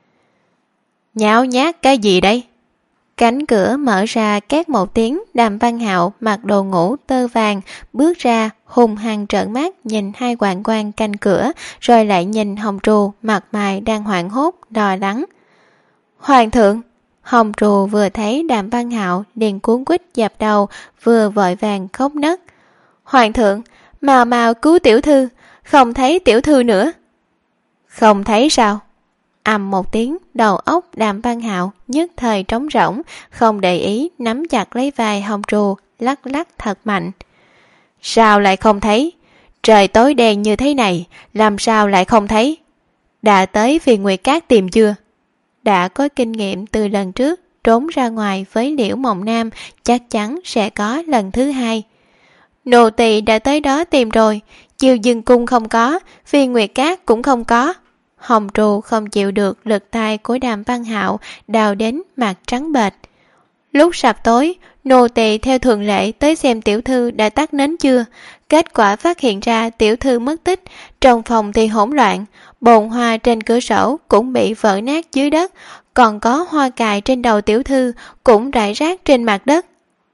Nháo nhác cái gì đây? Cánh cửa mở ra két một tiếng, Đàm Văn Hạo mặc đồ ngủ tơ vàng bước ra, hung hăng trợn mắt nhìn hai hoạn quan canh cửa, rồi lại nhìn Hồng Trù mặt mày đang hoảng hốt lo lắng. Hoàng thượng! Hồng Trù vừa thấy Đàm Văn Hạo liền cuốn quýt dập đầu, vừa vội vàng khóc nấc. Hoàng thượng! Mau mau cứu tiểu thư! Không thấy tiểu thư nữa! Không thấy sao? Ầm một tiếng, đầu óc Đàm Văn Hạo nhất thời trống rỗng, không để ý nắm chặt lấy vai Hồng Trù, lắc lắc thật mạnh. Sao lại không thấy? Trời tối đen như thế này, làm sao lại không thấy? Đã tới Phiền Nguyệt Cát tìm chưa? Đã có kinh nghiệm từ lần trước trốn ra ngoài với Liễu Mộng Nam, chắc chắn sẽ có lần thứ hai. Nô tỳ đã tới đó tìm rồi, Chiêu Dương Cung không có, Phiền Nguyệt Cát cũng không có. Hồng Trù không chịu được lực tay của Đàm Văn Hạo, đào đến mặt trắng bệch. Lúc sập tối, nô tỳ theo thường lệ tới xem tiểu thư đã tắt nến chưa. Kết quả phát hiện ra tiểu thư mất tích, trong phòng thì hỗn loạn, bồn hoa trên cửa sổ cũng bị vỡ nát dưới đất, còn có hoa cài trên đầu tiểu thư cũng rải rác trên mặt đất.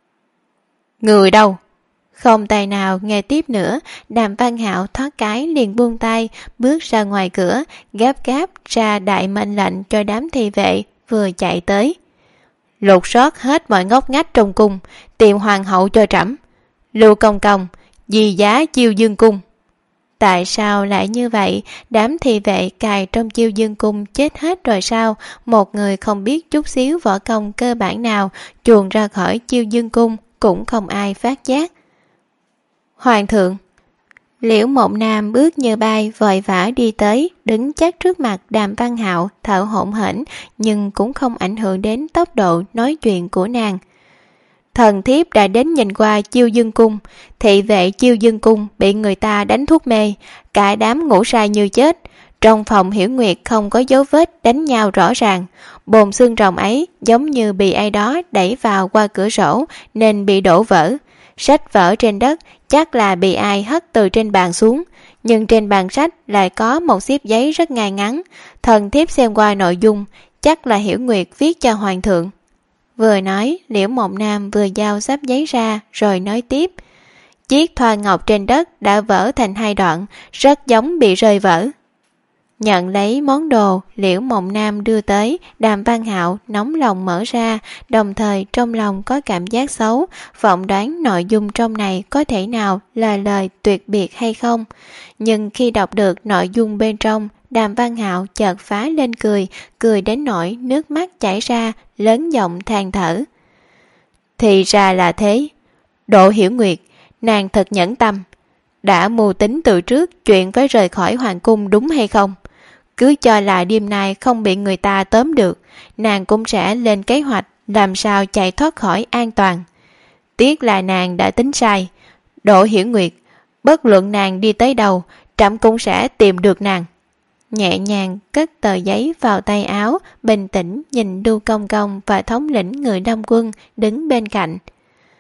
Người đâu? Không tài nào nghe tiếp nữa, Đàm Văn Hạo thoát cái liền buông tay, bước ra ngoài cửa, gấp gáp ra đại mệnh lệnh cho đám thị vệ vừa chạy tới. Lột sót hết mọi ngóc ngách trong cung, tìm hoàng hậu cho trẫm. Lưu Công Công, dì giá Chiêu Dương Cung. Tại sao lại như vậy? Đám thị vệ cài trong Chiêu Dương Cung chết hết rồi sao? Một người không biết chút xíu võ công cơ bản nào chuồn ra khỏi Chiêu Dương Cung cũng không ai phát giác. Hoàng thượng! Liễu Mộng Nam bước như bay vội vã đi tới, đứng chắc trước mặt Đàm Văn Hạo, thở hổn hển, nhưng cũng không ảnh hưởng đến tốc độ nói chuyện của nàng. Thần thiếp đã đến nhìn qua Chiêu Dương Cung, thị vệ Chiêu Dương Cung bị người ta đánh thuốc mê, cả đám ngủ say như chết. Trong phòng Hiểu Nguyệt không có dấu vết đánh nhau rõ ràng, bồn xương rồng ấy giống như bị ai đó đẩy vào qua cửa sổ nên bị đổ vỡ. Sách vở trên đất chắc là bị ai hất từ trên bàn xuống, nhưng trên bàn sách lại có một xếp giấy rất ngay ngắn. Thần thiếp xem qua nội dung, chắc là Hiểu Nguyệt viết cho hoàng thượng. Vừa nói, Liễu Mộng Nam vừa giao xếp giấy ra rồi nói tiếp. Chiếc thoa ngọc trên đất đã vỡ thành hai đoạn, rất giống bị rơi vỡ. Nhận lấy món đồ Liễu Mộng Nam đưa tới, Đàm Văn Hạo nóng lòng mở ra, đồng thời trong lòng có cảm giác xấu, vọng đoán nội dung trong này có thể nào là lời tuyệt biệt hay không. Nhưng khi đọc được nội dung bên trong, Đàm Văn Hạo chợt phá lên cười đến nỗi nước mắt chảy ra, lớn giọng than thở. Thì ra là thế. Độ Hiểu Nguyệt, nàng thật nhẫn tâm. Đã mưu tính từ trước chuyện phải rời khỏi hoàng cung đúng hay không? Cứ cho là đêm nay không bị người ta tóm được, nàng cũng sẽ lên kế hoạch làm sao chạy thoát khỏi an toàn. Tiếc là nàng đã tính sai. Độ Hiểu Nguyệt, bất luận nàng đi tới đâu, trẫm cũng sẽ tìm được nàng. Nhẹ nhàng cất tờ giấy vào tay áo, bình tĩnh nhìn Lưu Công Công và thống lĩnh người Đông Quân đứng bên cạnh.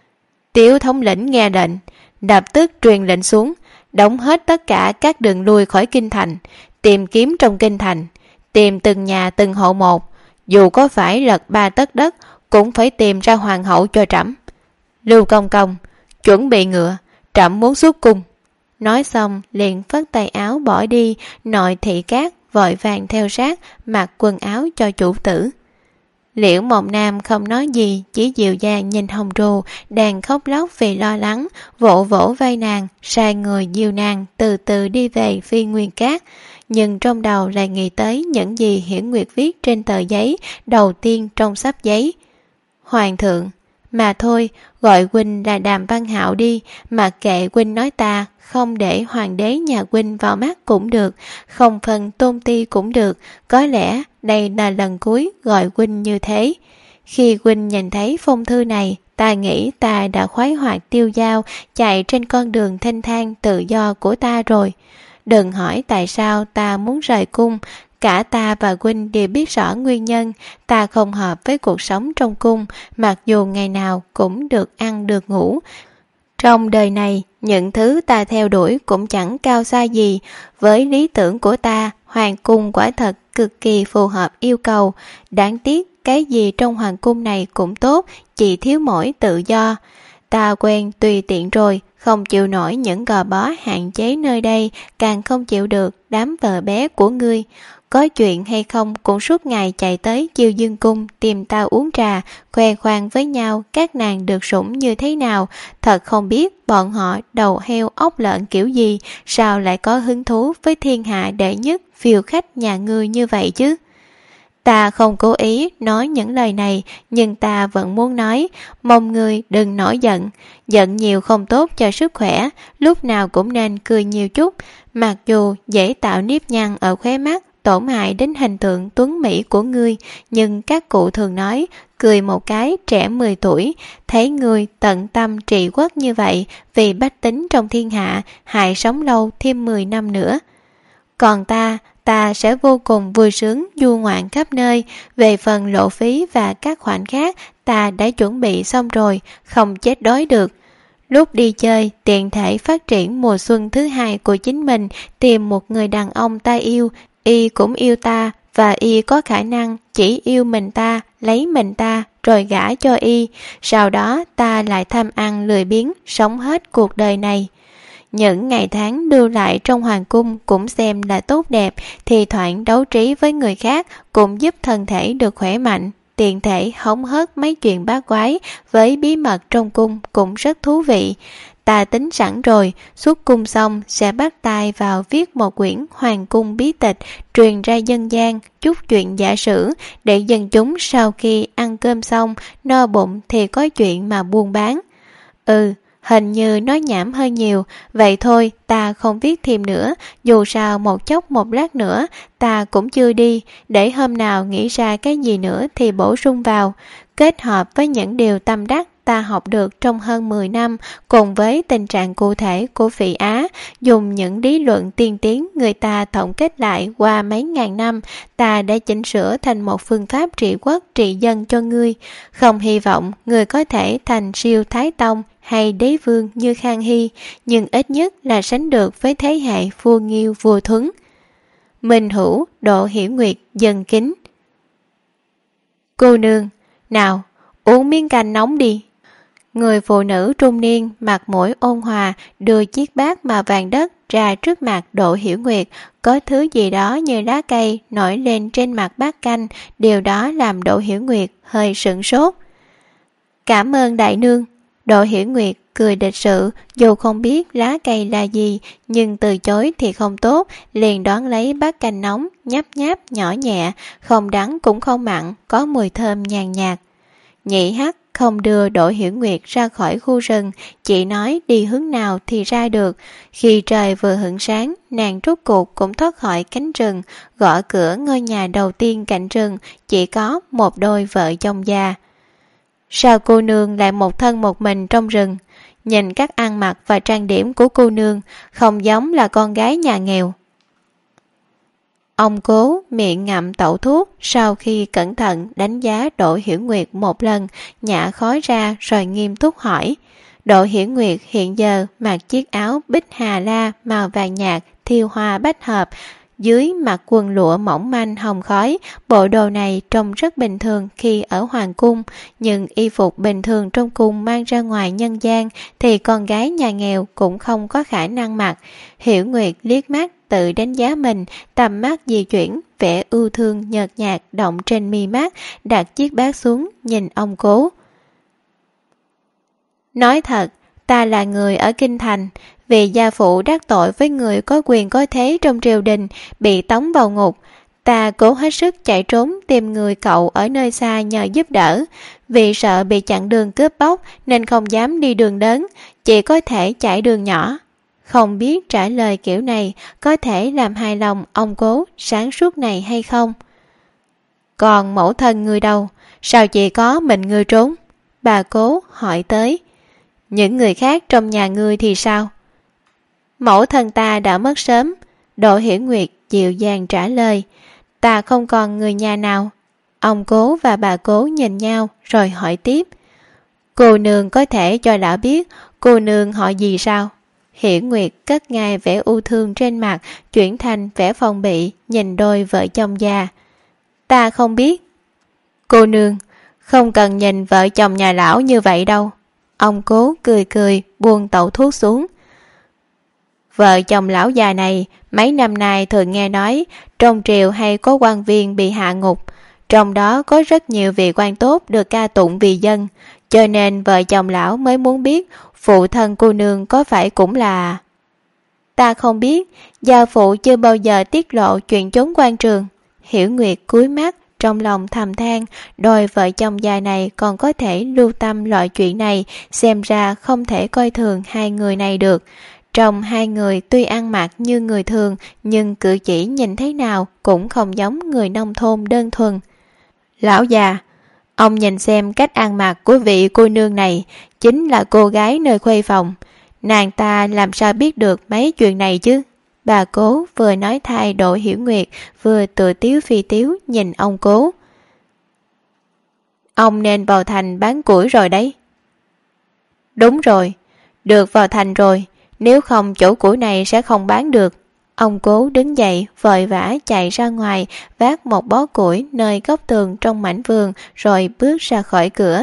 Tiếu thống lĩnh nghe lệnh, lập tức truyền lệnh xuống, đóng hết tất cả các đường lui khỏi kinh thành, tìm kiếm trong kinh thành, tìm từng nhà từng hộ một, dù có phải lật 3 tấc đất cũng phải tìm ra hoàng hậu cho trẫm. Lưu Công Công, chuẩn bị ngựa, trẫm muốn xuất cung. Nói xong liền phất tay áo bỏ đi. Nội thị cát vội vàng theo sát, mặc quần áo cho chủ tử. Liễu Mộng Nam không nói gì, chỉ dịu dàng nhìn Hồng Trù đang khóc lóc vì lo lắng, vỗ vỗ vai nàng, sai người dìu nàng từ từ đi về Phi Nguyên Cát. Nhưng trong đầu lại nghĩ tới những gì Hiển Nguyệt viết trên tờ giấy đầu tiên trong sắp giấy. Hoàng thượng, mà thôi, gọi huynh là Đàm Văn Hạo đi, mặc kệ huynh nói ta, không để hoàng đế nhà huynh vào mắt cũng được, không phân tôn ti cũng được, có lẽ đây là lần cuối gọi huynh như thế. Khi huynh nhìn thấy phong thư này, ta nghĩ ta đã khoái hoạt tiêu dao, chạy trên con đường thênh thang tự do của ta rồi. Đừng hỏi tại sao ta muốn rời cung, cả ta và huynh đều biết rõ nguyên nhân. Ta không hợp với cuộc sống trong cung, mặc dù ngày nào cũng được ăn được ngủ. Trong đời này, những thứ ta theo đuổi cũng chẳng cao xa gì. Với lý tưởng của ta, hoàng cung quả thật cực kỳ phù hợp yêu cầu. Đáng tiếc, cái gì trong hoàng cung này cũng tốt, chỉ thiếu mỗi tự do. Ta quen tùy tiện rồi, không chịu nổi những gò bó hạn chế nơi đây, càng không chịu được đám vợ bé của ngươi. Có chuyện hay không cũng suốt ngày chạy tới Chiêu Dương Cung tìm ta uống trà, khoe khoang với nhau các nàng được sủng như thế nào. Thật không biết bọn họ đầu heo ốc lợn kiểu gì, sao lại có hứng thú với thiên hạ đệ nhất phiêu khách nhà ngươi như vậy chứ. Ta không cố ý nói những lời này, nhưng ta vẫn muốn nói, mong ngươi đừng nổi giận. Giận nhiều không tốt cho sức khỏe, lúc nào cũng nên cười nhiều chút. Mặc dù dễ tạo nếp nhăn ở khóe mắt, tổn hại đến hình tượng tuấn mỹ của ngươi, nhưng các cụ thường nói, cười một cái trẻ 10 tuổi, thấy ngươi tận tâm trị quốc như vậy, vì bách tính trong thiên hạ, hại sống lâu thêm 10 năm nữa. Còn ta sẽ vô cùng vui sướng du ngoạn khắp nơi. Về phần lộ phí và các khoản khác, ta đã chuẩn bị xong rồi, không chết đói được. Lúc đi chơi, tiện thể phát triển mùa xuân thứ hai của chính mình, tìm một người đàn ông ta yêu, y cũng yêu ta, và y có khả năng chỉ yêu mình ta, lấy mình ta, rồi gả cho y. Sau đó ta lại tham ăn lười biếng, sống hết cuộc đời này. Những ngày tháng lưu lại trong hoàng cung cũng xem là tốt đẹp, thì thoảng đấu trí với người khác cũng giúp thân thể được khỏe mạnh. Tiện thể hóng hớt mấy chuyện bát quái với bí mật trong cung cũng rất thú vị. Ta tính sẵn rồi, xuất cung xong sẽ bắt tay vào viết một quyển hoàng cung bí tịch, truyền ra dân gian, chút chuyện giả sử, để dân chúng sau khi ăn cơm xong, no bụng thì có chuyện mà buôn bán. Hình như nói nhảm hơi nhiều, vậy thôi ta không viết thêm nữa, dù sao một chốc một lát nữa ta cũng chưa đi, để hôm nào nghĩ ra cái gì nữa thì bổ sung vào. Kết hợp với những điều tâm đắc ta học được trong hơn 10 năm, cùng với tình trạng cụ thể của Phỉ Á, dùng những lý luận tiên tiến người ta tổng kết lại qua mấy ngàn năm, ta đã chỉnh sửa thành một phương pháp trị quốc trị dân cho ngươi. Không hy vọng ngươi có thể thành siêu Thái Tông hay đế vương như Khang Hy, nhưng ít nhất là sánh được với thế hệ vua Nghiêu vua Thuấn. Minh Hữu, Độ Hiểu Nguyệt dần kính. Cô nương, nào, uống miếng canh nóng đi. Người phụ nữ trung niên mặt mũi ôn hòa đưa chiếc bát màu vàng đất ra trước mặt Độ Hiểu Nguyệt. Có thứ gì đó như lá cây nổi lên trên mặt bát canh, điều đó làm Độ Hiểu Nguyệt hơi sửng sốt. Cảm ơn đại nương. Độ Hiểu Nguyệt cười lịch sự, dù không biết lá cây là gì, nhưng từ chối thì không tốt, liền đón lấy bát canh nóng, nhấp nháp nhỏ nhẹ, không đắng cũng không mặn, có mùi thơm nhàn nhạt. Nhị Hắc không đưa Đỗ Hiểu Nguyệt ra khỏi khu rừng, chỉ nói đi hướng nào thì ra được. Khi trời vừa hửng sáng, nàng rốt cuộc cũng thoát khỏi cánh rừng, gõ cửa ngôi nhà đầu tiên cạnh rừng, chỉ có một đôi vợ chồng già. Sao cô nương lại một thân một mình trong rừng? Nhìn cách ăn mặc và trang điểm của cô nương, không giống là con gái nhà nghèo. Ông Cố miệng ngậm tẩu thuốc, sau khi cẩn thận đánh giá Đỗ Hiểu Nguyệt một lần, nhả khói ra rồi nghiêm túc hỏi. Đỗ Hiển Nguyệt hiện giờ mặc chiếc áo bích hà la màu vàng nhạt thiêu hoa bách hợp, dưới mặc quần lụa mỏng manh hồng khói. Bộ đồ này trông rất bình thường khi ở hoàng cung, nhưng y phục bình thường trong cung mang ra ngoài nhân gian thì con gái nhà nghèo cũng không có khả năng mặc. Hiểu Nguyệt liếc mắt tự đánh giá mình, tầm mắt di chuyển, vẻ ưu thương nhợt nhạt động trên mi mắt, đặt chiếc bát xuống nhìn ông Cố. Nói thật, ta là người ở Kinh Thành, vì gia phụ đắc tội với người có quyền có thế trong triều đình, bị tống vào ngục. Ta cố hết sức chạy trốn tìm người cậu ở nơi xa nhờ giúp đỡ. Vì sợ bị chặn đường cướp bóc nên không dám đi đường lớn, chỉ có thể chạy đường nhỏ. Không biết trả lời kiểu này có thể làm hài lòng ông Cố sáng suốt này hay không? Còn mẫu thân người đâu? Sao chỉ có mình ngươi trốn? Bà Cố hỏi tới. Những người khác trong nhà ngươi thì sao? Mẫu thân ta đã mất sớm. Đỗ Hiển Nguyệt dịu dàng trả lời. Ta không còn người nhà nào. Ông Cố và bà Cố nhìn nhau rồi hỏi tiếp. Cô nương có thể cho lão biết cô nương họ gì sao? Hiển Nguyệt cất ngay vẻ ưu thương trên mặt, chuyển thành vẻ phòng bị, nhìn đôi vợ chồng già. Ta không biết. Cô nương, không cần nhìn vợ chồng nhà lão như vậy đâu. Ông Cố cười cười, buông tẩu thuốc xuống. Vợ chồng lão già này mấy năm nay thường nghe nói trong triều hay có quan viên bị hạ ngục, trong đó có rất nhiều vị quan tốt được ca tụng vì dân, cho nên vợ chồng lão mới muốn biết phụ thân cô nương có phải cũng là... Ta không biết, gia phụ chưa bao giờ tiết lộ chuyện trốn quan trường. Hiểu Nguyệt cúi mắt, trong lòng thầm than, đôi vợ chồng già này còn có thể lưu tâm loại chuyện này, xem ra không thể coi thường hai người này được. Trong hai người tuy ăn mặc như người thường, nhưng cử chỉ nhìn thế nào cũng không giống người nông thôn đơn thuần. Lão già, ông nhìn xem cách ăn mặc của vị cô nương này, chính là cô gái nơi khuê phòng. Nàng ta làm sao biết được mấy chuyện này chứ? Bà Cố vừa nói thay Đỗ Hiểu Nguyệt, vừa tự tiếu phi tiếu nhìn ông Cố. Ông nên vào thành bán củi rồi đấy. Đúng rồi, được vào thành rồi, nếu không chỗ củi này sẽ không bán được. Ông Cố đứng dậy vội vã chạy ra ngoài, vác một bó củi nơi góc tường trong mảnh vườn rồi bước ra khỏi cửa.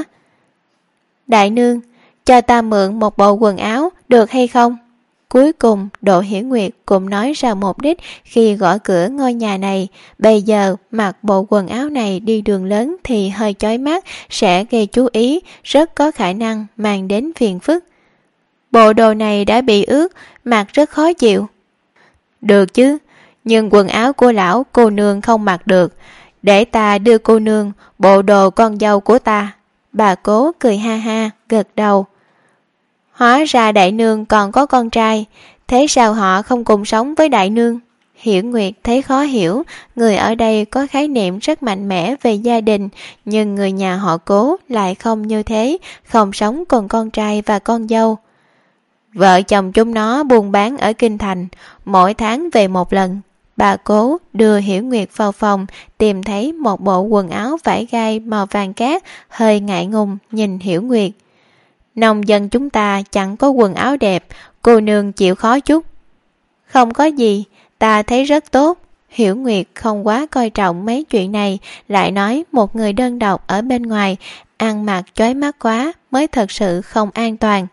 Đại nương, cho ta mượn một bộ quần áo được hay không? Cuối cùng Đỗ Hiển Nguyệt cũng nói ra mục đích khi gõ cửa ngôi nhà này. Bây giờ mặc bộ quần áo này đi đường lớn thì hơi chói mắt, sẽ gây chú ý, rất có khả năng mang đến phiền phức. Bộ đồ này đã bị ướt, mặc rất khó chịu. Được chứ, nhưng quần áo của lão cô nương không mặc được. Để ta đưa cô nương bộ đồ con dâu của ta. Bà Cố cười ha ha, gật đầu. Hóa ra đại nương còn có con trai, thế sao họ không cùng sống với đại nương? Hiểu Nguyệt thấy khó hiểu, người ở đây có khái niệm rất mạnh mẽ về gia đình, nhưng người nhà họ Cố lại không như thế, không sống cùng con trai và con dâu. Vợ chồng chúng nó buôn bán ở Kinh Thành, mỗi tháng về một lần. Bà Cố đưa Hiểu Nguyệt vào phòng, tìm thấy một bộ quần áo vải gai màu vàng cát, hơi ngại ngùng nhìn Hiểu Nguyệt. Nông dân chúng ta chẳng có quần áo đẹp, cô nương chịu khó chút. Không có gì, ta thấy rất tốt. Hiểu Nguyệt không quá coi trọng mấy chuyện này, lại nói một người đơn độc ở bên ngoài, ăn mặc chói mắt quá mới thật sự không an toàn.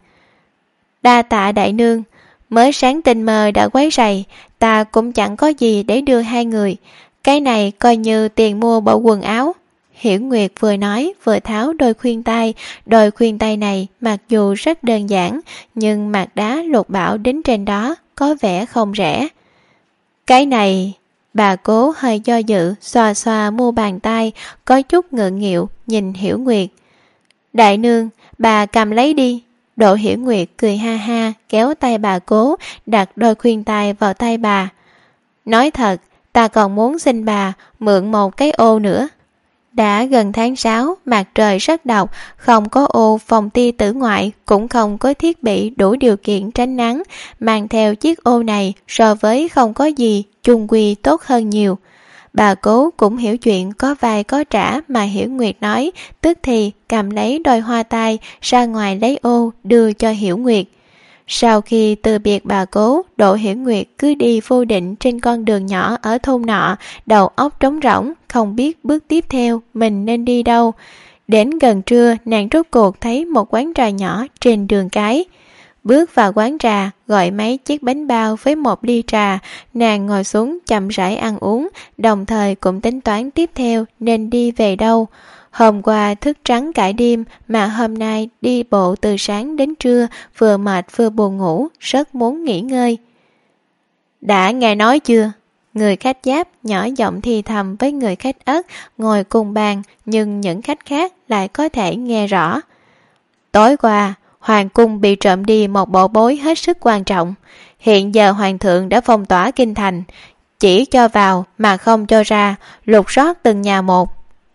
Đa tạ đại nương, mới sáng tinh mơ đã quấy rầy, ta cũng chẳng có gì để đưa hai người. Cái này coi như tiền mua bộ quần áo. Hiểu Nguyệt vừa nói vừa tháo đôi khuyên tai này mặc dù rất đơn giản, nhưng mặt đá lục bảo đính trên đó có vẻ không rẻ. Cái này... Bà Cố hơi do dự, xoa xoa mu bàn tay, có chút ngượng nghịu nhìn Hiểu Nguyệt. Đại nương, bà cầm lấy đi. Đỗ Hiểu Nguyệt cười ha ha, kéo tay bà Cố, đặt đôi khuyên tai vào tay bà. Nói thật, ta còn muốn xin bà mượn một cái ô nữa. Đã gần tháng 6, mặt trời rất độc, không có ô phòng tia tử ngoại, cũng không có thiết bị đủ điều kiện tránh nắng. Mang theo chiếc ô này so với không có gì, chung quy tốt hơn nhiều. Bà Cố cũng hiểu chuyện có vai có trả mà Hiểu Nguyệt nói, tức thì cầm lấy đôi hoa tai ra ngoài lấy ô đưa cho Hiểu Nguyệt. Sau khi từ biệt bà Cố, Đỗ Hiểu Nguyệt cứ đi vô định trên con đường nhỏ ở thôn nọ, đầu óc trống rỗng, không biết bước tiếp theo mình nên đi đâu. Đến gần trưa, nàng rốt cuộc thấy một quán trà nhỏ trên đường cái. Bước vào quán trà, gọi mấy chiếc bánh bao với một ly trà, nàng ngồi xuống chậm rãi ăn uống, đồng thời cũng tính toán tiếp theo nên đi về đâu. Hôm qua thức trắng cả đêm mà hôm nay đi bộ từ sáng đến trưa, vừa mệt vừa buồn ngủ, rất muốn nghỉ ngơi. Đã nghe nói chưa? Người khách Giáp nhỏ giọng thì thầm với người khách Ất ngồi cùng bàn, nhưng những khách khác lại có thể nghe rõ. Tối qua, hoàng cung bị trộm đi một bảo bối hết sức quan trọng. Hiện giờ hoàng thượng đã phong tỏa kinh thành, chỉ cho vào mà không cho ra, lục soát từng nhà một.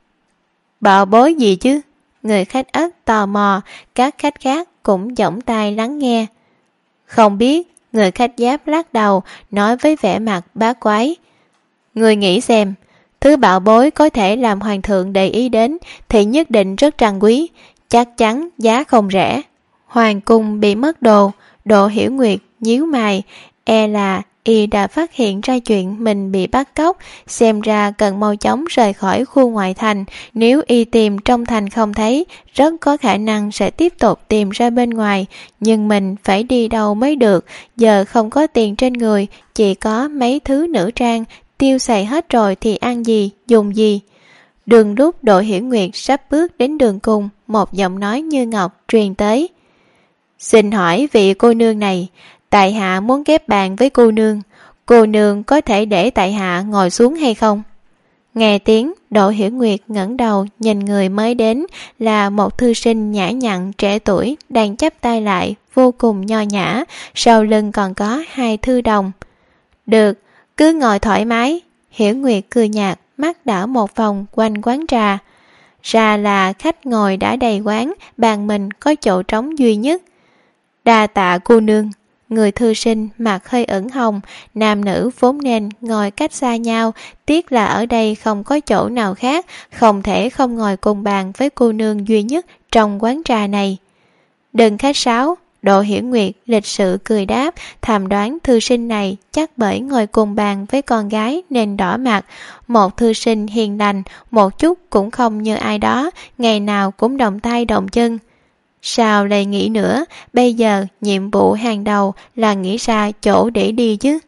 Bảo bối gì chứ? Người khách Ất tò mò, các khách khác cũng giỏng tai lắng nghe. Không biết, người khách Giáp lắc đầu, nói với vẻ mặt bá quái. Người nghĩ xem, thứ bảo bối có thể làm hoàng thượng để ý đến thì nhất định rất trân quý, chắc chắn giá không rẻ. Hoàng cung bị mất đồ, Đỗ Hiểu Nguyệt nhíu mày, e là y đã phát hiện ra chuyện mình bị bắt cóc, xem ra cần mau chóng rời khỏi khu ngoại thành. Nếu y tìm trong thành không thấy, rất có khả năng sẽ tiếp tục tìm ra bên ngoài, nhưng mình phải đi đâu mới được, giờ không có tiền trên người, chỉ có mấy thứ nữ trang, tiêu xài hết rồi thì ăn gì, dùng gì. Đường lúc Đỗ Hiểu Nguyệt sắp bước đến đường cùng, một giọng nói như ngọc truyền tới. Xin hỏi vị cô nương này, tại hạ muốn ghép bàn với cô nương có thể để tại hạ ngồi xuống hay không? Nghe tiếng, Đỗ Hiểu Nguyệt ngẩng đầu nhìn người mới đến là một thư sinh nhã nhặn trẻ tuổi đang chắp tay lại, vô cùng nho nhã, sau lưng còn có 2 thư đồng. Được, cứ ngồi thoải mái. Hiểu Nguyệt cười nhạt, mắt đảo một vòng quanh quán trà. Ra là khách ngồi đã đầy quán, bàn mình có chỗ trống duy nhất. Đa tạ cô nương. Người thư sinh mặt hơi ửng hồng, nam nữ vốn nên ngồi cách xa nhau, tiếc là ở đây không có chỗ nào khác, không thể không ngồi cùng bàn với cô nương duy nhất trong quán trà này. Đừng khách sáo. Đỗ Hiểu Nguyệt lịch sự cười đáp, thầm đoán thư sinh này chắc bởi ngồi cùng bàn với con gái nên đỏ mặt. Một thư sinh hiền lành, một chút cũng không như ai đó, ngày nào cũng động tay động chân. Sao lại nghĩ nữa, bây giờ nhiệm vụ hàng đầu là nghĩ ra chỗ để đi chứ.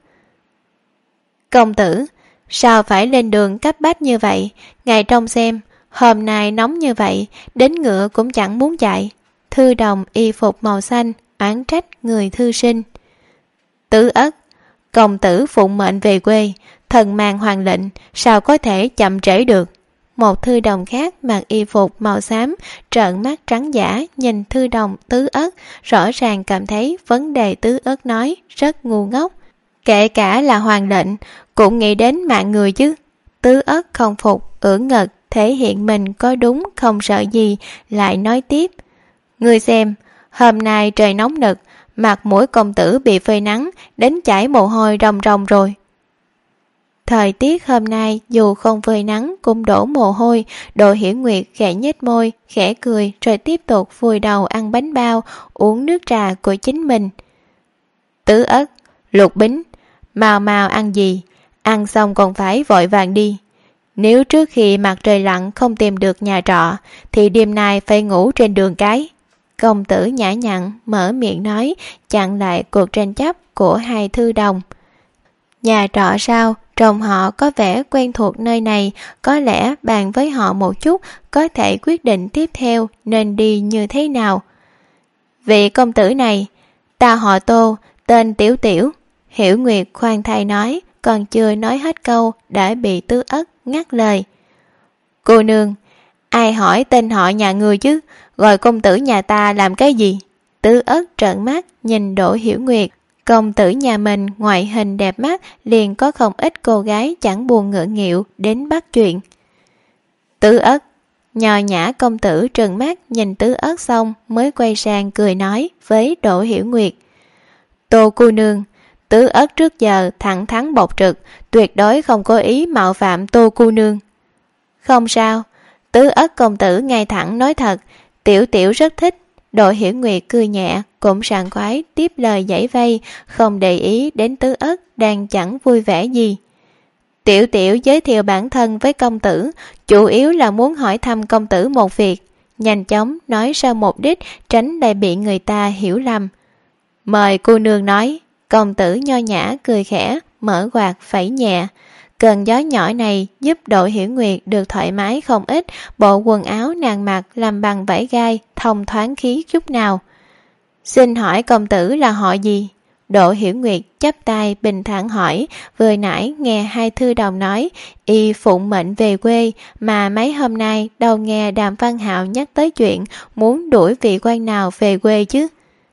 Công tử, sao phải lên đường cấp bách như vậy? Ngài trông xem, hôm nay nóng như vậy, đến ngựa cũng chẳng muốn chạy. Thư đồng y phục màu xanh oán trách người thư sinh. Tứ Ất, công tử phụng mệnh về quê, thần mang hoàng lệnh, sao có thể chậm trễ được. Một thư đồng khác mặc y phục màu xám, trợn mắt trắng dã nhìn thư đồng Tứ Ất, rõ ràng cảm thấy vấn đề Tứ Ất nói rất ngu ngốc. Kể cả là hoàng lệnh, cũng nghĩ đến mạng người chứ. Tứ Ất không phục, ưỡn ngực, thể hiện mình có đúng không sợ gì, lại nói tiếp. Ngươi xem, hôm nay trời nóng nực, mặt mũi công tử bị phơi nắng, đến chảy mồ hôi ròng ròng rồi. Thời tiết hôm nay dù không phơi nắng cũng đổ mồ hôi. Đỗ Hiểu Nguyệt khẽ nhếch môi, khẽ cười rồi tiếp tục vùi đầu ăn bánh bao, uống nước trà của chính mình. Tứ Ất, Lục Bính, mau mau ăn gì, ăn xong còn phải vội vàng đi. Nếu trước khi mặt trời lặn không tìm được nhà trọ thì đêm nay phải ngủ trên đường cái. Công tử nhã nhặn mở miệng nói, chặn lại cuộc tranh chấp của 2 thư đồng. Nhà trọ sao? Trông họ có vẻ quen thuộc nơi này, có lẽ bàn với họ một chút có thể quyết định tiếp theo nên đi như thế nào. Vị công tử này, ta họ Tô, tên Tiểu Tiểu. Hiểu Nguyệt khoan thai nói, còn chưa nói hết câu đã bị Tứ Ất ngắt lời. Cô nương, ai hỏi tên họ nhà người chứ, gọi công tử nhà ta làm cái gì? Tứ Ất trợn mắt nhìn Đỗ Hiểu Nguyệt. Công tử nhà mình ngoại hình đẹp mắt, liền có không ít cô gái chẳng buồn ngượng nghịu đến bắt chuyện. Tứ Ất, nho nhã công tử trừng mắt nhìn Tứ Ất xong mới quay sang cười nói với Đỗ Hiểu Nguyệt. Tô cô nương, Tứ Ất trước giờ thẳng thắn bộc trực, tuyệt đối không có ý mạo phạm Tô cô nương. Không sao, Tứ Ất công tử ngay thẳng nói thật, tiểu tiểu rất thích. Đỗ Hiểu Nguyệt cười nhẹ, cũng sảng khoái tiếp lời giải vây, không để ý đến Tứ Ất đang chẳng vui vẻ gì. Tiểu tiểu giới thiệu bản thân với công tử, chủ yếu là muốn hỏi thăm công tử một việc, nhanh chóng nói ra mục đích, tránh lại bị người ta hiểu lầm. Mời cô nương nói. Công tử nho nhã cười khẽ, mở quạt phẩy nhẹ. Cơn gió nhỏ này giúp Đỗ Hiểu Nguyệt được thoải mái không ít, bộ quần áo nàng mặc làm bằng vải gai, thông thoáng khí chút nào. Xin hỏi công tử là họ gì? Đỗ Hiểu Nguyệt chắp tay bình thản hỏi, vừa nãy nghe hai thư đồng nói y phụng mệnh về quê, mà mấy hôm nay đâu nghe Đàm Văn Hạo nhắc tới chuyện muốn đuổi vị quan nào về quê chứ.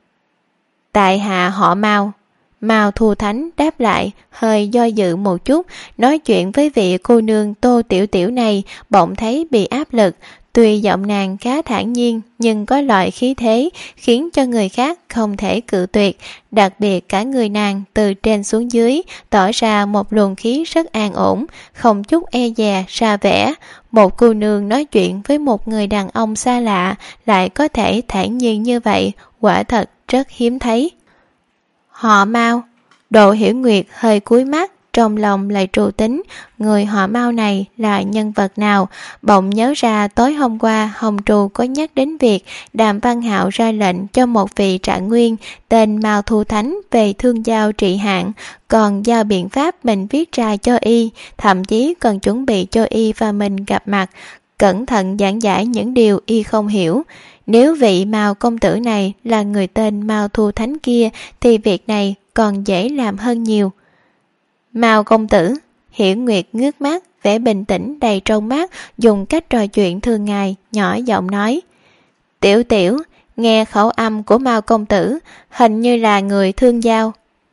Tại hạ họ Mao. Mao Thu Thánh đáp lại, hơi do dự một chút, nói chuyện với vị cô nương Tô Tiểu Tiểu này bỗng thấy bị áp lực. Tuy giọng nàng khá thản nhiên, nhưng có loại khí thế khiến cho người khác không thể cự tuyệt, đặc biệt cả người nàng từ trên xuống dưới tỏ ra một luồng khí rất an ổn, không chút e dè ra vẻ. Một cô nương nói chuyện với một người đàn ông xa lạ lại có thể thản nhiên như vậy, quả thật rất hiếm thấy. Họ Mao. Đỗ Hiểu Nguyệt hơi cúi mắt, trong lòng lại trù tính người họ Mao này là nhân vật nào. Bỗng nhớ ra tối hôm qua Hồng Trù có nhắc đến việc Đàm Văn Hạo ra lệnh cho một vị trạng nguyên tên Mao Thu Thánh về thương giao trị hạn, còn giao biện pháp mình viết ra cho y, thậm chí còn chuẩn bị cho y và mình gặp mặt, cẩn thận giảng giải những điều y không hiểu. Nếu vị Mao công tử này là người tên Mao Thu Thánh kia thì việc này còn dễ làm hơn nhiều. Mao công tử. Hiểu Nguyệt ngước mắt, vẻ bình tĩnh đầy trong mắt, dùng cách trò chuyện thường ngày, nhỏ giọng nói. Tiểu tiểu, nghe khẩu âm của Mao công tử, hình như là người thương giao.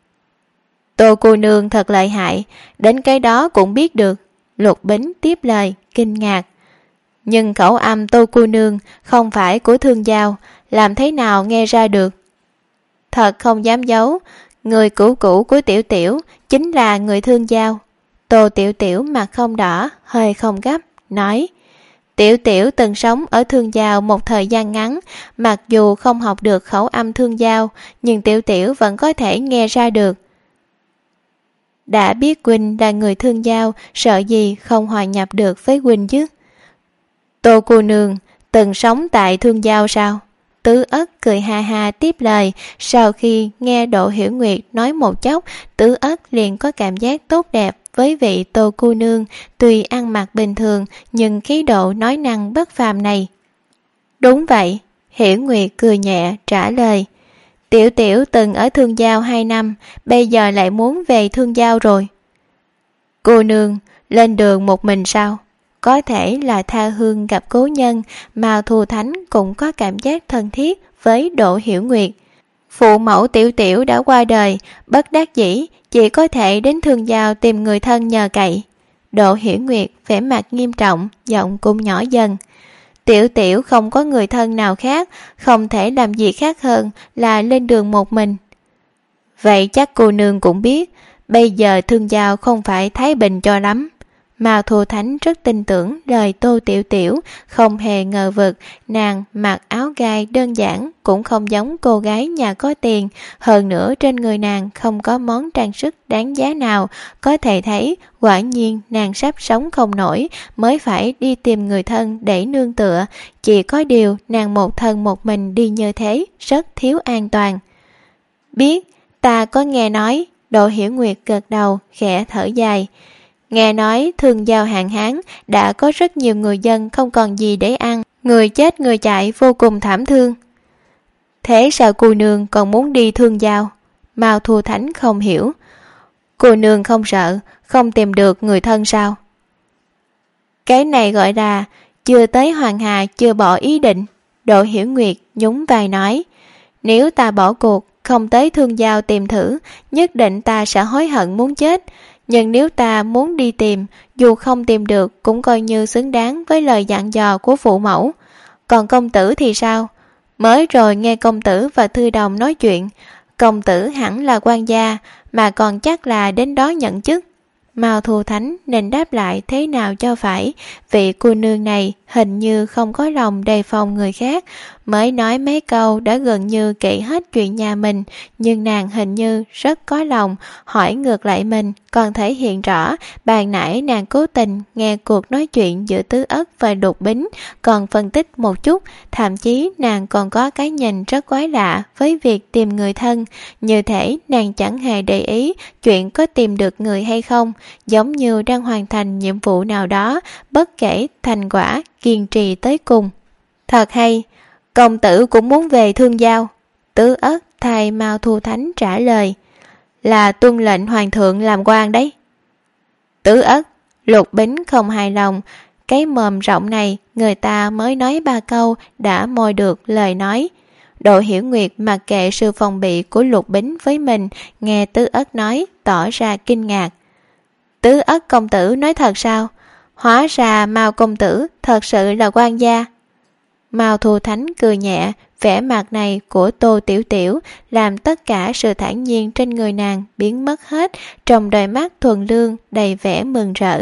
Tô cô nương thật lợi hại, đến cái đó cũng biết được. Lục Bính tiếp lời, kinh ngạc. Nhưng khẩu âm Tô cô nương không phải của thương giao, làm thế nào nghe ra được? Thật không dám giấu, người cũ cũ của Tiểu Tiểu chính là người thương giao. Tô Tiểu Tiểu mặt không đỏ, hơi không gấp, nói. Tiểu Tiểu từng sống ở thương giao một thời gian ngắn, mặc dù không học được khẩu âm thương giao, nhưng Tiểu Tiểu vẫn có thể nghe ra được. Đã biết Quỳnh là người thương giao, sợ gì không hòa nhập được với Quỳnh chứ? Tô cô nương từng sống tại thương giao sao? Tứ Ất cười ha ha tiếp lời. Sau khi nghe Đỗ Hiểu Nguyệt nói một chốc, Tứ Ất liền có cảm giác tốt đẹp với vị Tô cô nương, tuy ăn mặc bình thường nhưng khí độ nói năng bất phàm này. Đúng vậy, Hiểu Nguyệt cười nhẹ trả lời. Tiểu Tiểu từng ở thương giao 2 năm, bây giờ lại muốn về thương giao rồi. Cô nương lên đường một mình sao? Có thể là tha hương gặp cố nhân, Mao Thu Thánh cũng có cảm giác thân thiết với Đỗ Hiểu Nguyệt. Phụ mẫu Tiểu Tiểu đã qua đời, bất đắc dĩ chỉ có thể đến thương giao tìm người thân nhờ cậy. Đỗ Hiểu Nguyệt vẻ mặt nghiêm trọng, giọng cũng nhỏ dần. Tiểu Tiểu không có người thân nào khác, không thể làm gì khác hơn là lên đường một mình. Vậy chắc cô nương cũng biết, bây giờ thương giao không phải thái bình cho lắm. Mao Thu Thánh rất tin tưởng lời Tô Tiểu Tiểu, không hề ngờ vực nàng mặc áo gai đơn giản, cũng không giống cô gái nhà có tiền, hơn nữa trên người nàng không có món trang sức đáng giá nào, có thể thấy quả nhiên nàng sắp sống không nổi mới phải đi tìm người thân để nương tựa, chỉ có điều nàng một thân một mình đi như thế rất thiếu an toàn. Biết, ta có nghe nói. Đỗ Hiểu Nguyệt gật đầu khẽ thở dài. Nghe nói thương giao hạn hán đã có rất nhiều người dân không còn gì để ăn, người chết người chạy vô cùng thảm thương. Thế sao cô nương còn muốn đi thương giao? Mao Thu Thánh không hiểu. Cô nương không sợ không tìm được người thân sao? Cái này gọi là chưa tới hoàng hà chưa bỏ ý định. Đỗ Hiểu Nguyệt nhún vai nói. Nếu ta bỏ cuộc không tới thương giao tìm thử, nhất định ta sẽ hối hận muốn chết. Nhưng nếu ta muốn đi tìm, dù không tìm được cũng coi như xứng đáng với lời dặn dò của phụ mẫu. Còn công tử thì sao? Mới rồi nghe công tử và thư đồng nói chuyện, công tử hẳn là quan gia, mà còn chắc là đến đó nhận chức. Mao Thu Thánh nên đáp lại thế nào cho phải, vị cô nương này hình như không có lòng đề phòng người khác, mới nói mấy câu đã gần như kể hết chuyện nhà mình, nhưng nàng hình như rất có lòng, hỏi ngược lại mình, còn thể hiện rõ ban nãy nàng cố tình nghe cuộc nói chuyện giữa Tứ Ất và Lục Bính, còn phân tích một chút, thậm chí nàng còn có cái nhìn rất quái lạ với việc tìm người thân, như thể nàng chẳng hề để ý chuyện có tìm được người hay không, giống như đang hoàn thành nhiệm vụ nào đó, bất kể thành quả, kiên trì tới cùng. Thật hay, công tử cũng muốn về Thương Giao. Tứ Ất thay Mao Thu Thánh trả lời, là tuân lệnh hoàng thượng làm quan đấy. Tứ Ất, Lục Bính không hài lòng, cái mồm rộng này người ta mới nói 3 câu đã moi được lời nói. Đỗ Hiểu Nguyệt mặc kệ sự phòng bị của Lục Bính với mình, nghe Tứ Ất nói tỏ ra kinh ngạc. Tứ Ất công tử nói thật sao? Hóa ra Mao công tử thật sự là quan gia. Mao Thu Thánh cười nhẹ, vẻ mặt này của Tô Tiểu Tiểu làm tất cả sự thản nhiên trên người nàng biến mất hết, trong đôi mắt thuần lương đầy vẻ mừng rỡ.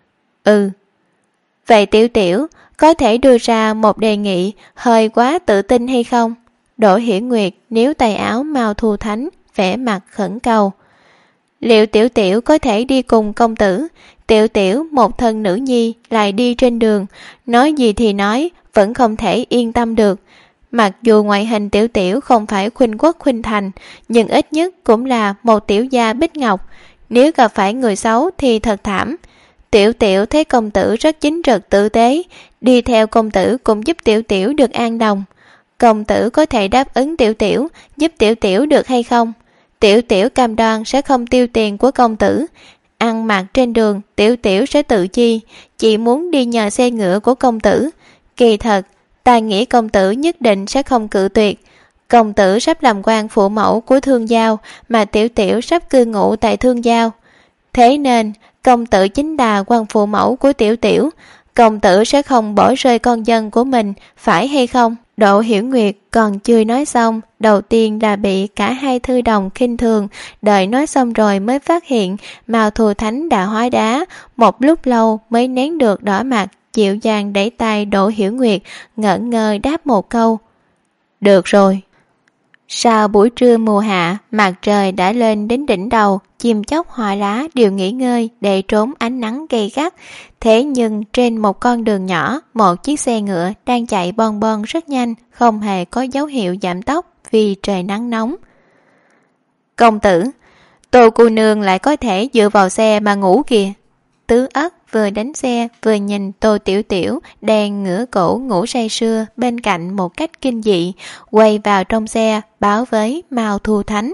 Ừ. Vậy Tiểu Tiểu có thể đưa ra một đề nghị hơi quá tự tin hay không? Đỗ Hiển Nguyệt níu tay áo Mao Thu Thánh, vẻ mặt khẩn cầu. Liệu Tiểu Tiểu có thể đi cùng công tử? Tiểu Tiểu một thân nữ nhi lại đi trên đường, nói gì thì nói, vẫn không thể yên tâm được. Mặc dù ngoại hình Tiểu Tiểu không phải khuynh quốc khuynh thành, nhưng ít nhất cũng là một tiểu gia bích ngọc. Nếu gặp phải người xấu thì thật thảm. Tiểu Tiểu thấy công tử rất chính trực tử tế, đi theo công tử cũng giúp Tiểu Tiểu được an đồng. Công tử có thể đáp ứng Tiểu Tiểu, giúp Tiểu Tiểu được hay không? Tiểu Tiểu cam đoan sẽ không tiêu tiền của công tử. Ăn mặc trên đường Tiểu Tiểu sẽ tự chi, chỉ muốn đi nhờ xe ngựa của công tử. Kỳ thật, ta nghĩ công tử nhất định sẽ không cự tuyệt. Công tử sắp làm quan phụ mẫu của Thương Giao, mà Tiểu Tiểu sắp cư ngụ tại Thương Giao. Thế nên, công tử chính là quan phụ mẫu của Tiểu Tiểu. Công tử sẽ không bỏ rơi con dân của mình, phải hay không? Đỗ Hiểu Nguyệt còn chưa nói xong, đầu tiên là bị cả hai thư đồng khinh thường, đợi nói xong rồi mới phát hiện Mao Thu Thánh đã hóa đá, một lúc lâu mới nén được đỏ mặt, dịu dàng đẩy tay Đỗ Hiểu Nguyệt, ngẩn ngơ đáp một câu. Được rồi. Sau buổi trưa mùa hạ, mặt trời đã lên đến đỉnh đầu, chim chóc hoa lá đều nghỉ ngơi để trốn ánh nắng gay gắt. Thế nhưng trên một con đường nhỏ, một chiếc xe ngựa đang chạy bon bon rất nhanh, không hề có dấu hiệu giảm tốc vì trời nắng nóng. Công tử, Tô cô nương lại có thể dựa vào xe mà ngủ kìa. Tứ Ất vừa đánh xe vừa nhìn Tô Tiểu Tiểu đang ngửa cổ ngủ say sưa bên cạnh một cách kinh dị, quay vào trong xe báo với Mao Thu Thánh.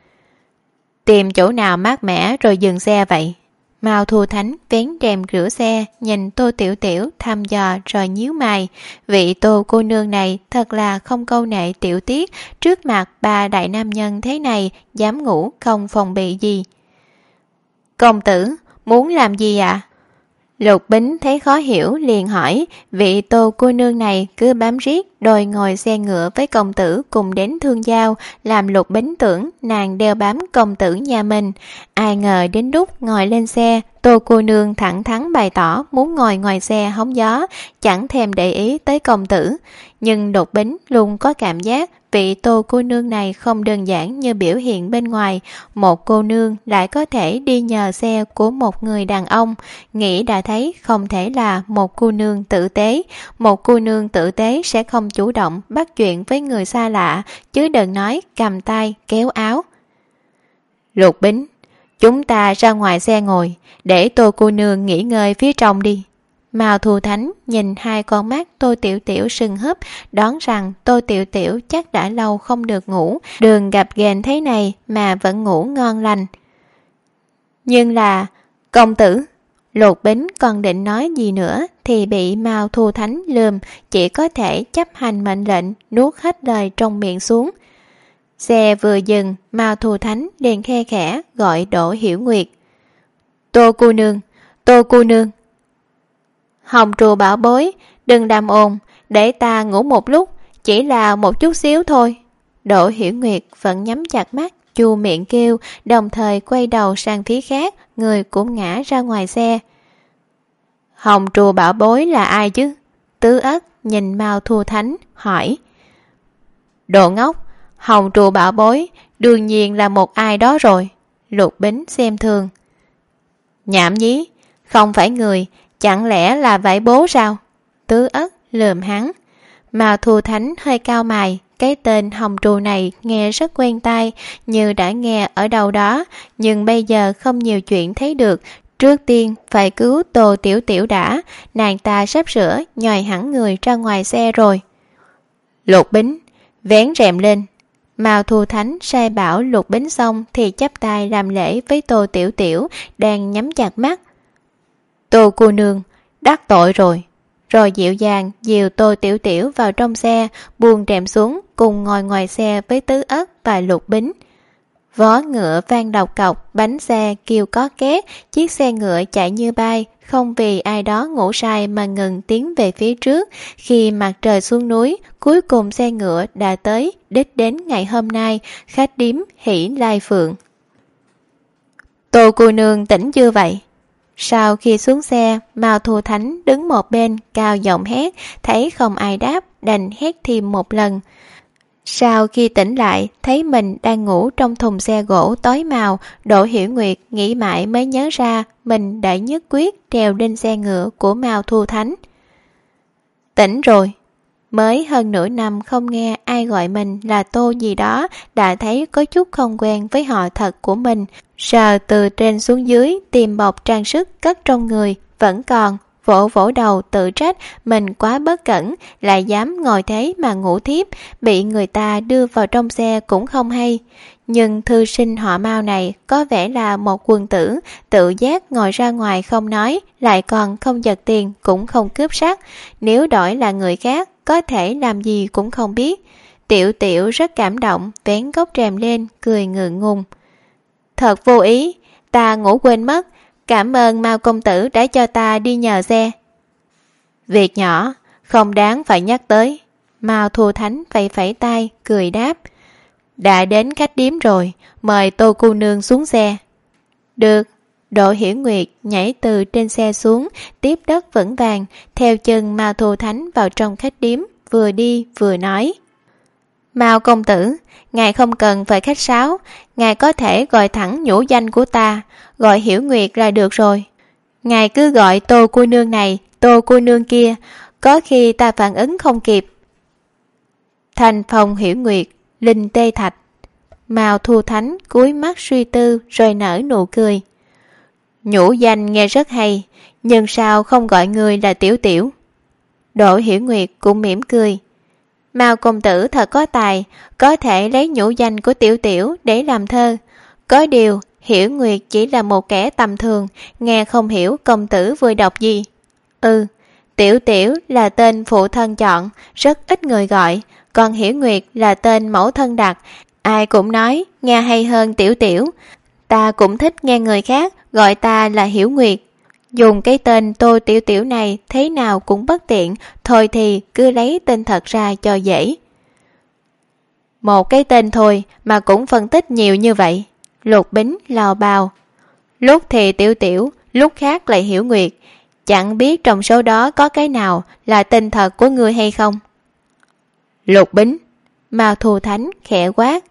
Tìm chỗ nào mát mẻ rồi dừng xe vậy? Mao Thu Thánh vén rèm rửa xe, nhìn Tô Tiểu Tiểu thăm dò rồi nhíu mày. Vị Tô cô nương này thật là không câu nệ tiểu tiết, trước mặt 3 đại nam nhân thế này dám ngủ không phòng bị gì. Công tử, muốn làm gì ạ? Lục Bính thấy khó hiểu liền hỏi, vị Tô cô nương này cứ bám riết đòi ngồi xe ngựa với công tử cùng đến Thương Giao, làm Lục Bính tưởng nàng đeo bám công tử nhà mình. Ai ngờ đến lúc ngồi lên xe, Tô cô nương thẳng thắn bày tỏ muốn ngồi ngoài xe hóng gió, chẳng thèm để ý tới công tử. Nhưng Lục Bính luôn có cảm giác vị Tô cô nương này không đơn giản như biểu hiện bên ngoài, một cô nương lại có thể đi nhờ xe của một người đàn ông, nghĩ đã thấy không thể là một cô nương tử tế. Một cô nương tử tế sẽ không chủ động bắt chuyện với người xa lạ, chứ đừng nói cầm tay kéo áo. Lục Bính, chúng ta ra ngoài xe ngồi, để Tô cô nương nghỉ ngơi phía trong đi. Mao Thu Thánh nhìn hai con mắt Tô Tiểu Tiểu sưng húp, đoán rằng Tô Tiểu Tiểu chắc đã lâu không được ngủ, đường gập ghềnh thế này mà vẫn ngủ ngon lành. Nhưng là, công tử, Lục Bính còn định nói gì nữa thì bị Mao Thu Thánh lườm, chỉ có thể chấp hành mệnh lệnh, nuốt hết lời trong miệng xuống. Xe vừa dừng, Mao Thu Thánh liền khe khẽ gọi Đỗ Hiểu Nguyệt. Tô cô nương, Tô cô nương. Hồng trù bảo bối, đừng đàm ồn, để ta ngủ một lúc, chỉ là một chút xíu thôi. Đỗ Hiểu Nguyệt vẫn nhắm chặt mắt, chu miệng kêu, đồng thời quay đầu sang phía khác, người cũng ngã ra ngoài xe. Hồng Trù bảo bối là ai chứ? Tứ Ất nhìn Mao Thu Thánh hỏi. Đồ ngốc, Hồng Trù bảo bối đương nhiên là một ai đó rồi. Lục Bính xem thường. Nhảm nhí, không phải người, chẳng lẽ là vải bố sao? Tứ Ất lườm hắn. Mao Thu Thánh hơi cao mày, cái tên Hồng Trù này nghe rất quen tai, như đã nghe ở đâu đó, nhưng bây giờ không nhiều chuyện thấy được. Trước tiên phải cứu Tô Tiểu Tiểu đã, nàng ta sắp sửa nhòi hẳn người ra ngoài xe rồi. Lục Bính, vén rèm lên. Mao Thu Thánh sai bảo Lục Bính xong thì chắp tay làm lễ với Tô Tiểu Tiểu đang nhắm chặt mắt. Tô cô nương, đắc tội rồi. Rồi dịu dàng dìu Tô Tiểu Tiểu vào trong xe, buông rèm xuống cùng ngồi ngoài xe với Tứ Ất và Lục Bính. Vó ngựa vang độc cọc, bánh xe kêu có két, chiếc xe ngựa chạy như bay, không vì ai đó ngủ say mà ngừng tiến về phía trước. Khi mặt trời xuống núi, cuối cùng xe ngựa đã tới đích đến ngày hôm nay, khách điếm Hỷ Lai Phượng. Tô cô nương tỉnh chưa vậy? Sau khi xuống xe, Mao Thu Thánh đứng một bên, cao giọng hét, thấy không ai đáp, đành hét thêm một lần. Sau khi tỉnh lại, thấy mình đang ngủ trong thùng xe gỗ tối màu, Đỗ Hiểu Nguyệt nghĩ mãi mới nhớ ra mình đã nhất quyết trèo lên xe ngựa của Mao Thu Thánh. Tỉnh rồi. Mới hơn nửa năm không nghe ai gọi mình là Tô gì đó, đã thấy có chút không quen với họ thật của mình. Sờ từ trên xuống dưới, tìm bọc trang sức cất trong người, vẫn còn. Vỗ vỗ đầu tự trách mình quá bất cẩn, lại dám ngồi thế mà ngủ thiếp, bị người ta đưa vào trong xe cũng không hay. Nhưng thư sinh họ Mao này có vẻ là một quân tử, tự giác ngồi ra ngoài không nói, lại còn không giật tiền cũng không cướp sắc. Nếu đổi là người khác, có thể làm gì cũng không biết. Tiểu Tiểu rất cảm động, vén góc rèm lên, cười ngượng ngùng. Thật vô ý, ta ngủ quên mất. Cảm ơn Mao công tử đã cho ta đi nhờ xe. Việc nhỏ, không đáng phải nhắc tới. Mao Thu Thánh phẩy phẩy tay, cười đáp. Đã đến khách điếm rồi, mời Tô cô nương xuống xe. Được. Đỗ Hiểu Nguyệt nhảy từ trên xe xuống, tiếp đất vững vàng, theo chân Mao Thu Thánh vào trong khách điếm, vừa đi vừa nói. Mao công tử, ngài không cần phải khách sáo, ngài có thể gọi thẳng nhũ danh của ta, gọi Hiểu Nguyệt là được rồi. Ngài cứ gọi Tô cô nương này, Tô cô nương kia, có khi ta phản ứng không kịp. Thành Phong Hiểu Nguyệt, Linh Tê Thạch. Mao Thu Thánh cúi mắt suy tư rồi nở nụ cười. Nhũ danh nghe rất hay, nhưng sao không gọi người là Tiểu Tiểu? Đỗ Hiểu Nguyệt cũng mỉm cười. Mao công tử thật có tài, có thể lấy nhũ danh của Tiểu Tiểu để làm thơ. Có điều, Hiểu Nguyệt chỉ là một kẻ tầm thường, nghe không hiểu công tử vừa đọc gì. Tiểu Tiểu là tên phụ thân chọn, rất ít người gọi, còn Hiểu Nguyệt là tên mẫu thân đặt, ai cũng nói nghe hay hơn Tiểu Tiểu. Ta cũng thích nghe người khác gọi ta là Hiểu Nguyệt. Dùng cái tên Tô Tiểu Tiểu này thế nào cũng bất tiện, thôi thì cứ lấy tên thật ra cho dễ. Một cái tên thôi mà cũng phân tích nhiều như vậy. Lục Bính lào bào. Lúc thì Tiểu Tiểu, lúc khác lại Hiểu Nguyệt. Chẳng biết trong số đó có cái nào là tên thật của ngươi hay không? Lục Bính. Mao Thu Thánh khẽ quát.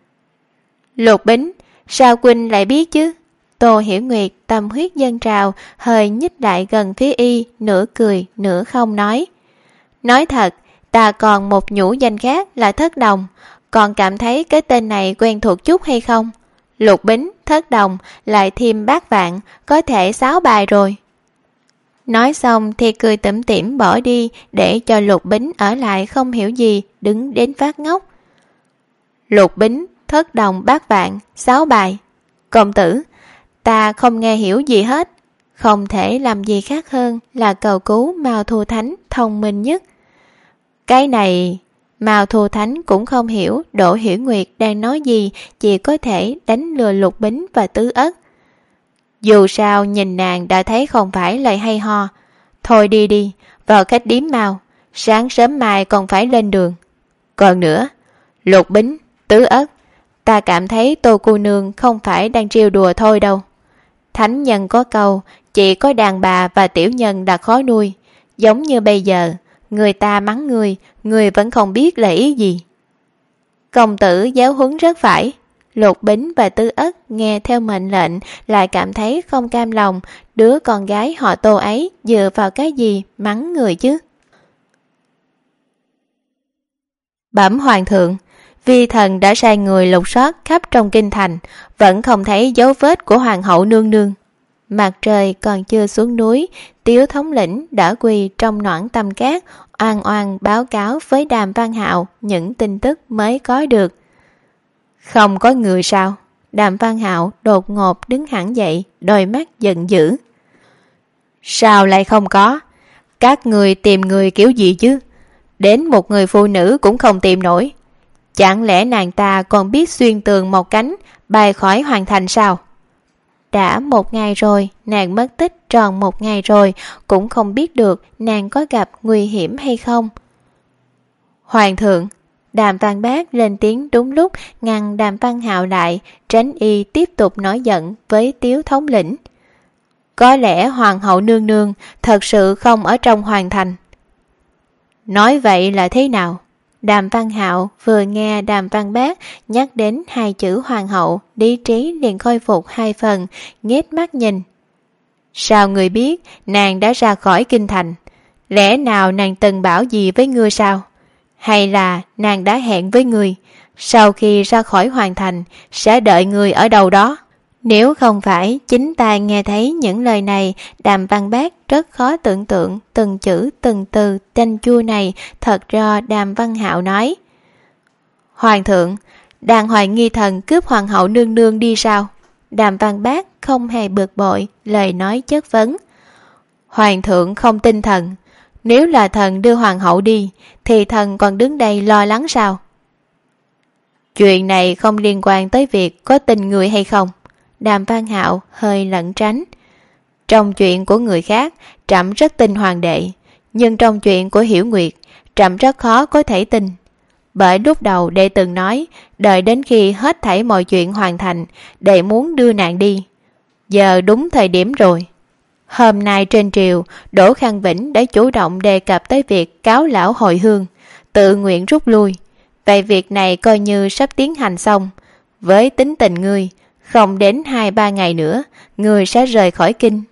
Lục Bính, sao huynh lại biết chứ? Tô Hiểu Nguyệt tâm huyết dâng trào, hơi nhích lại gần phía y, nửa cười nửa không nói. Nói thật, ta còn một nhũ danh khác là Thất Đồng, còn cảm thấy cái tên này quen thuộc chút hay không? Lục Bính, Thất Đồng, lại thêm Bát Vạn, có thể 6 bài rồi. Nói xong thì cười tủm tỉm bỏ đi, để cho Lục Bính ở lại không hiểu gì, đứng đến phát ngốc. Lục Bính, Thất Đồng, Bát Vạn, 6 bài. Công tử, ta không nghe hiểu gì hết. Không thể làm gì khác hơn là cầu cứu Mao Thu Thánh thông minh nhất. Cái này, Mao Thu Thánh cũng không hiểu Đỗ Hiểu Nguyệt đang nói gì, chỉ có thể đánh lừa Lục Bính và Tứ Ất. Dù sao nhìn nàng đã thấy không phải lời hay ho. Thôi đi đi, vào khách điếm Mao, sáng sớm mai còn phải lên đường. Còn nữa, Lục Bính, Tứ Ất, ta cảm thấy Tô cô nương không phải đang trêu đùa thôi đâu. Thánh nhân có câu, chỉ có đàn bà và tiểu nhân là khó nuôi. Giống như bây giờ, người ta mắng người vẫn không biết là ý gì. Công tử giáo huấn rất phải. Lục Bính và Tứ Ất nghe theo mệnh lệnh lại cảm thấy không cam lòng, đứa con gái họ Tô ấy dựa vào cái gì mắng người chứ. Bẩm hoàng thượng, vi thần đã sai người lục soát khắp trong kinh thành, vẫn không thấy dấu vết của hoàng hậu nương nương. Mặt trời còn chưa xuống núi, Tiếu thống lĩnh đã quỳ trong noãn tâm cát, oan oan báo cáo với Đàm Văn Hạo những tin tức mới có được. Không có người sao? Đàm Văn Hạo đột ngột đứng hẳn dậy, đôi mắt giận dữ. Sao lại không có? Các người tìm người kiểu gì chứ? Đến một người phụ nữ cũng không tìm nổi. Chẳng lẽ nàng ta còn biết xuyên tường một cánh, bay khỏi hoàng thành sao? Đã 1 ngày rồi, nàng mất tích tròn 1 ngày rồi, cũng không biết được nàng có gặp nguy hiểm hay không. Hoàng thượng, Đàm Văn Bác lên tiếng đúng lúc ngăn Đàm Văn Hạo lại, tránh y tiếp tục nói giận với Tiếu thống lĩnh. Có lẽ hoàng hậu nương nương thật sự không ở trong hoàng thành. Nói vậy là thế nào? Đàm Văn Hạo vừa nghe Đàm Văn Bác nhắc đến 2 chữ hoàng hậu, lý trí liền khôi phục 2 phần, nghếch mắt nhìn. Sao người biết nàng đã ra khỏi kinh thành? Lẽ nào nàng từng bảo gì với ngươi sao? Hay là nàng đã hẹn với ngươi, sau khi ra khỏi hoàng thành sẽ đợi ngươi ở đâu đó? Nếu không phải chính tai nghe thấy những lời này, Đàm Văn Bác rất khó tưởng tượng từng chữ từng từ chanh chua này thật do Đàm Văn Hạo nói. Hoàng thượng, đang hoài nghi thần cướp hoàng hậu nương nương đi sao? Đàm Văn Bác không hề bực bội, lời nói chất vấn. Hoàng thượng không tin thần, nếu là thần đưa hoàng hậu đi thì thần còn đứng đây lo lắng sao? Chuyện này không liên quan tới việc có tin người hay không. Đàm Văn Hạo hơi lẩn tránh. Trong chuyện của người khác, trẫm rất tin hoàng đệ, nhưng trong chuyện của Hiểu Nguyệt, trẫm rất khó có thể tin. Bởi lúc đầu đệ từng nói, đợi đến khi hết thảy mọi chuyện hoàn thành, đệ muốn đưa nàng đi. Giờ đúng thời điểm rồi. Hôm nay trên triều, Đỗ Khang Vĩnh đã chủ động đề cập tới việc cáo lão hồi hương, tự nguyện rút lui. Vậy việc này coi như sắp tiến hành xong. Với tính tình ngươi, không đến 2-3 ngày nữa, người sẽ rời khỏi kinh.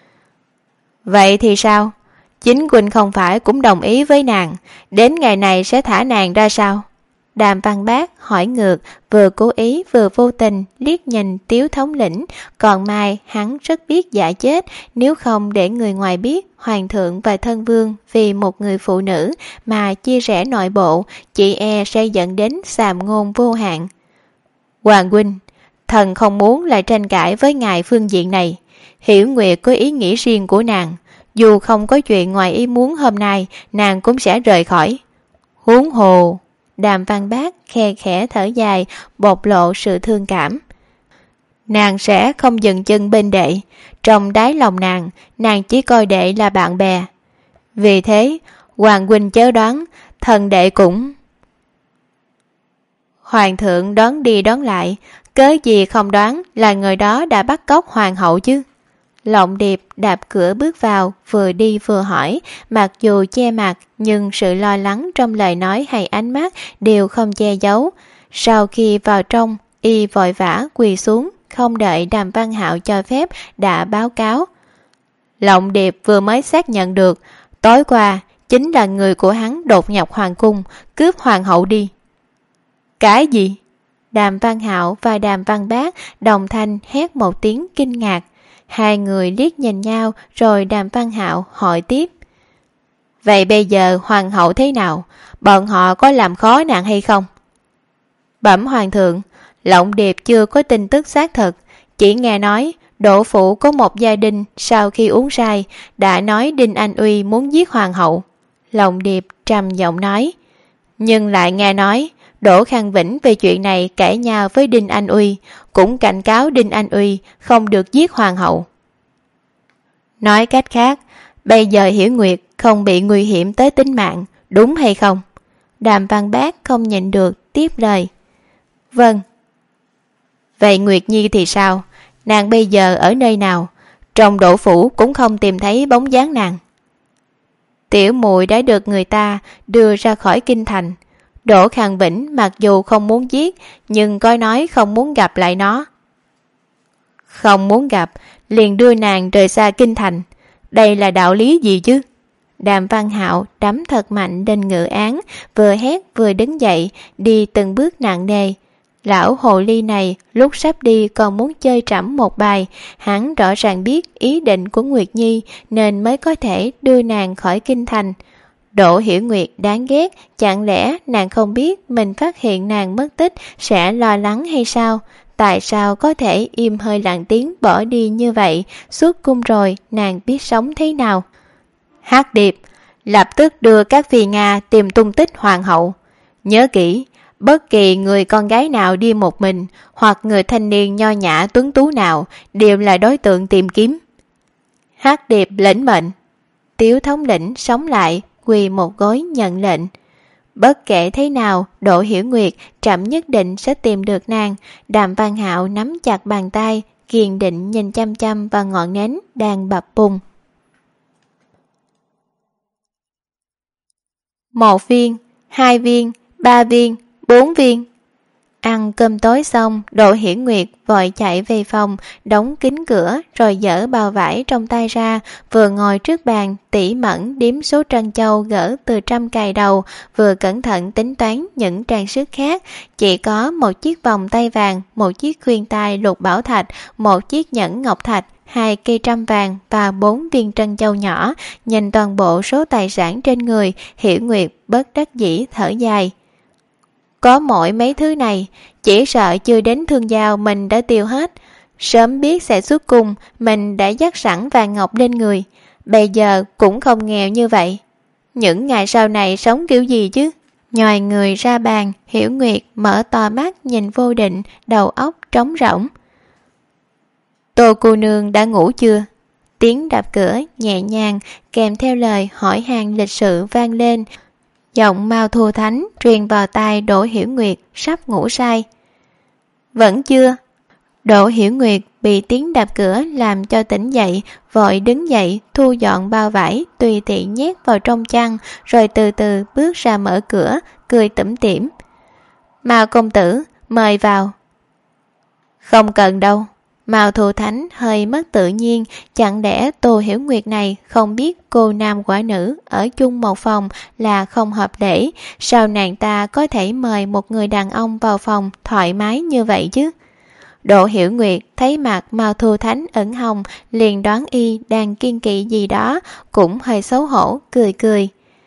Vậy thì sao? Chính huynh không phải cũng đồng ý với nàng, đến ngày này sẽ thả nàng ra sao? Đàm Văn Bác hỏi ngược, vừa cố ý vừa vô tình liếc nhìn Tiếu thống lĩnh, còn mai hắn rất biết giả chết, nếu không để người ngoài biết hoàng thượng và thân vương vì một người phụ nữ mà chia rẽ nội bộ, chị e sẽ dẫn đến sàm ngôn vô hạn. Hoàng huynh, thần không muốn lại tranh cãi với ngài phương diện này. Hiểu Nguyệt có ý nghĩ riêng của nàng, dù không có chuyện ngoài ý muốn hôm nay, nàng cũng sẽ rời khỏi. Huống hồ, Đàm Văn Bác khe khẽ thở dài, bộc lộ sự thương cảm. Nàng sẽ không dừng chân bên đệ, trong đáy lòng nàng chỉ coi đệ là bạn bè. Vì thế, Hoàng huynh chớ đoán, thần đệ cũng... Hoàng thượng đoán đi đoán lại, cớ gì không đoán là người đó đã bắt cóc hoàng hậu chứ? Lộng Điệp đạp cửa bước vào, vừa đi vừa hỏi, mặc dù che mặt nhưng sự lo lắng trong lời nói hay ánh mắt đều không che giấu. Sau khi vào trong, y vội vã quỳ xuống, không đợi Đàm Văn Hạo cho phép đã báo cáo. Lộng Điệp vừa mới xác nhận được, tối qua chính là người của hắn đột nhập hoàng cung, cướp hoàng hậu đi. Cái gì? Đàm Văn Hạo và Đàm Văn Bác đồng thanh hét một tiếng kinh ngạc. Hai người liếc nhìn nhau rồi Đàm Văn Hạo hỏi tiếp. Vậy bây giờ hoàng hậu thế nào? Bọn họ có làm khó nàng hay không? Bẩm hoàng thượng, Lộng Điệp chưa có tin tức xác thực, chỉ nghe nói Đỗ phủ có một gia đình sau khi uống say đã nói Đinh Anh Uy muốn giết hoàng hậu. Lộng Điệp trầm giọng nói. Nhưng lại nghe nói Đỗ Khang Vĩnh về chuyện này cãi nhau với Đinh Anh Uy, cũng cảnh cáo Đinh Anh Uy không được giết hoàng hậu. Nói cách khác, bây giờ Hiểu Nguyệt không bị nguy hiểm tới tính mạng, đúng hay không? Đàm Văn Bác không nhịn được tiếp lời. Vâng. Vậy Nguyệt Nhi thì sao? Nàng bây giờ ở nơi nào? Trong Đỗ phủ cũng không tìm thấy bóng dáng nàng. Tiểu muội đã được người ta đưa ra khỏi kinh thành. Đỗ Khang Vĩnh mặc dù không muốn giết, nhưng coi nói không muốn gặp lại nó. Không muốn gặp, liền đưa nàng rời xa kinh thành. Đây là đạo lý gì chứ? Đàm Văn Hạo đấm thật mạnh lên ngự án, vừa hét vừa đứng dậy, đi từng bước nặng nề. Lão hồ ly này lúc sắp đi còn muốn chơi trẫm một bài, hắn rõ ràng biết ý định của Nguyệt Nhi nên mới có thể đưa nàng khỏi kinh thành. Đỗ Hiểu Nguyệt đáng ghét, chẳng lẽ nàng không biết mình phát hiện nàng mất tích sẽ lo lắng hay sao? Tại sao có thể im hơi lặng tiếng bỏ đi như vậy? Suốt cung rồi nàng biết sống thế nào? Hắc Điệp lập tức đưa các phi Nga tìm tung tích hoàng hậu. Nhớ kỹ, bất kỳ người con gái nào đi một mình hoặc người thanh niên nho nhã tuấn tú nào đều là đối tượng tìm kiếm. Hắc Điệp lĩnh mệnh. Tiếu thống lĩnh sống lại, quỳ một gối nhận lệnh. Bất kể thế nào, Đỗ Hiểu Nguyệt trẫm nhất định sẽ tìm được nàng. Đàm Văn Hạo nắm chặt bàn tay, kiên định nhìn chăm chăm vào ngọn nến đang bập bùng. 1 viên, 2 viên, 3 viên, 4 viên. Ăn cơm tối xong, Đỗ Hiểu Nguyệt vội chạy về phòng, đóng kín cửa rồi dỡ bao vải trong tay ra, vừa ngồi trước bàn tỉ mẩn đếm số trân châu gỡ từ trăm cài đầu, vừa cẩn thận tính toán những trang sức khác. Chỉ có một chiếc vòng tay vàng, một chiếc khuyên tai lục bảo thạch, một chiếc nhẫn ngọc thạch, 2 cây trăm vàng và 4 viên trân châu nhỏ. Nhìn toàn bộ số tài sản trên người, Hiểu Nguyệt bất đắc dĩ thở dài. Có mỗi mấy thứ này, chỉ sợ chưa đến thương giao mình đã tiêu hết. Sớm biết sẽ xuất cung, mình đã dắt sẵn vàng ngọc lên người. Bây giờ cũng không nghèo như vậy. Những ngày sau này sống kiểu gì chứ? Nhòi người ra bàn, Hiểu Nguyệt mở to mắt nhìn vô định, đầu óc trống rỗng. Tô cô nương đã ngủ chưa? Tiếng đạp cửa nhẹ nhàng kèm theo lời hỏi han lịch sự vang lên. Giọng Mao Thu Thánh truyền vào tai Đỗ Hiểu Nguyệt sắp ngủ say. Vẫn chưa. Đỗ Hiểu Nguyệt bị tiếng đạp cửa làm cho tỉnh dậy, vội đứng dậy thu dọn bao vải tùy tiện nhét vào trong chăn, rồi từ từ bước ra mở cửa, cười tủm tỉm. Mao công tử, mời vào. Không cần đâu. Mao Thu Thánh hơi mất tự nhiên, chẳng lẽ Tô Hiểu Nguyệt này không biết cô nam quả nữ ở chung một phòng là không hợp lễ, sao nàng ta có thể mời một người đàn ông vào phòng thoải mái như vậy chứ? Đỗ Hiểu Nguyệt thấy mặt Mao Thu Thánh ửng hồng, liền đoán y đang kiên kỵ gì đó, cũng hơi xấu hổ, cười cười.